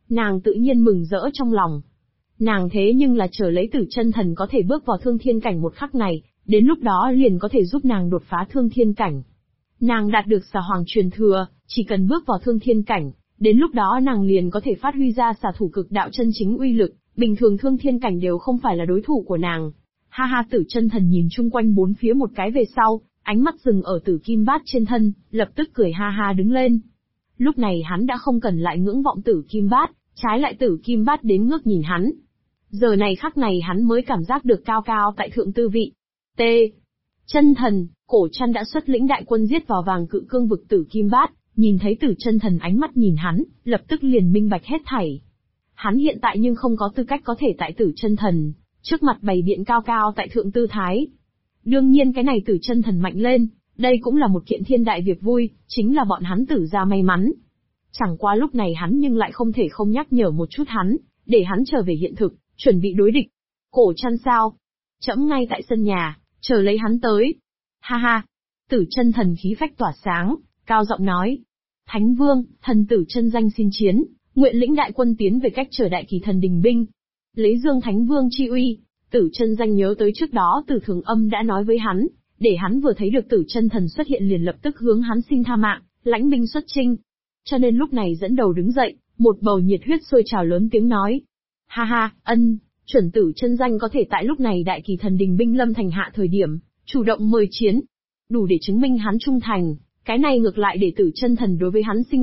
Nàng tự nhiên mừng rỡ trong lòng. Nàng thế nhưng là chờ lấy Tử Chân Thần có thể bước vào thương thiên cảnh một khắc này, đến lúc đó liền có thể giúp nàng đột phá thương thiên cảnh. Nàng đạt được Xà Hoàng truyền thừa, chỉ cần bước vào thương thiên cảnh, đến lúc đó nàng liền có thể phát huy ra Xà Thủ Cực Đạo chân chính uy lực, bình thường thương thiên cảnh đều không phải là đối thủ của nàng. Ha ha, Tử Chân Thần nhìn chung quanh bốn phía một cái về sau, ánh mắt dừng ở Tử Kim Bát trên thân, lập tức cười ha ha đứng lên. Lúc này hắn đã không cần lại ngưỡng vọng Tử Kim Bát, trái lại Tử Kim Bát đến ngước nhìn hắn. Giờ này khắc này hắn mới cảm giác được cao cao tại thượng tư vị. T. Chân Thần, Cổ Trăn đã xuất lĩnh đại quân giết vào Vàng Cự Cương vực Tử Kim Bát, nhìn thấy Tử Chân Thần ánh mắt nhìn hắn, lập tức liền minh bạch hết thảy. Hắn hiện tại nhưng không có tư cách có thể tại Tử Chân Thần trước mặt bày biện cao cao tại thượng tư thái. Đương nhiên cái này Tử Chân Thần mạnh lên, đây cũng là một kiện thiên đại việc vui, chính là bọn hắn Tử gia may mắn. Chẳng qua lúc này hắn nhưng lại không thể không nhắc nhở một chút hắn, để hắn trở về hiện thực, chuẩn bị đối địch. Cổ Trăn sao? Trẫm ngay tại sân nhà, chờ lấy hắn tới. Ha ha! Tử Chân Thần khí phách tỏa sáng, cao giọng nói. Thánh Vương, thần tử chân danh xin chiến, nguyện lĩnh đại quân tiến về cách trở Đại Kỳ Thần Đình binh. Lấy Dương Thánh Vương chi uy, Tử Chân danh nhớ tới trước đó Tử Thường Âm đã nói với hắn, để hắn vừa thấy được Tử Chân Thần xuất hiện liền lập tức hướng hắn xin tha mạng, lãnh binh xuất chinh. Cho nên lúc này dẫn đầu đứng dậy, một bầu nhiệt huyết sôi trào lớn tiếng nói. Ha ha, chuẩn Tử Chân danh có thể tại lúc này Đại Kỳ Thần Đình binh lâm thành hạ thời điểm, chủ động mời chiến. Đủ để chứng minh hắn trung thành, cái này ngược lại để Tử Chân Thần đối với hắn sinh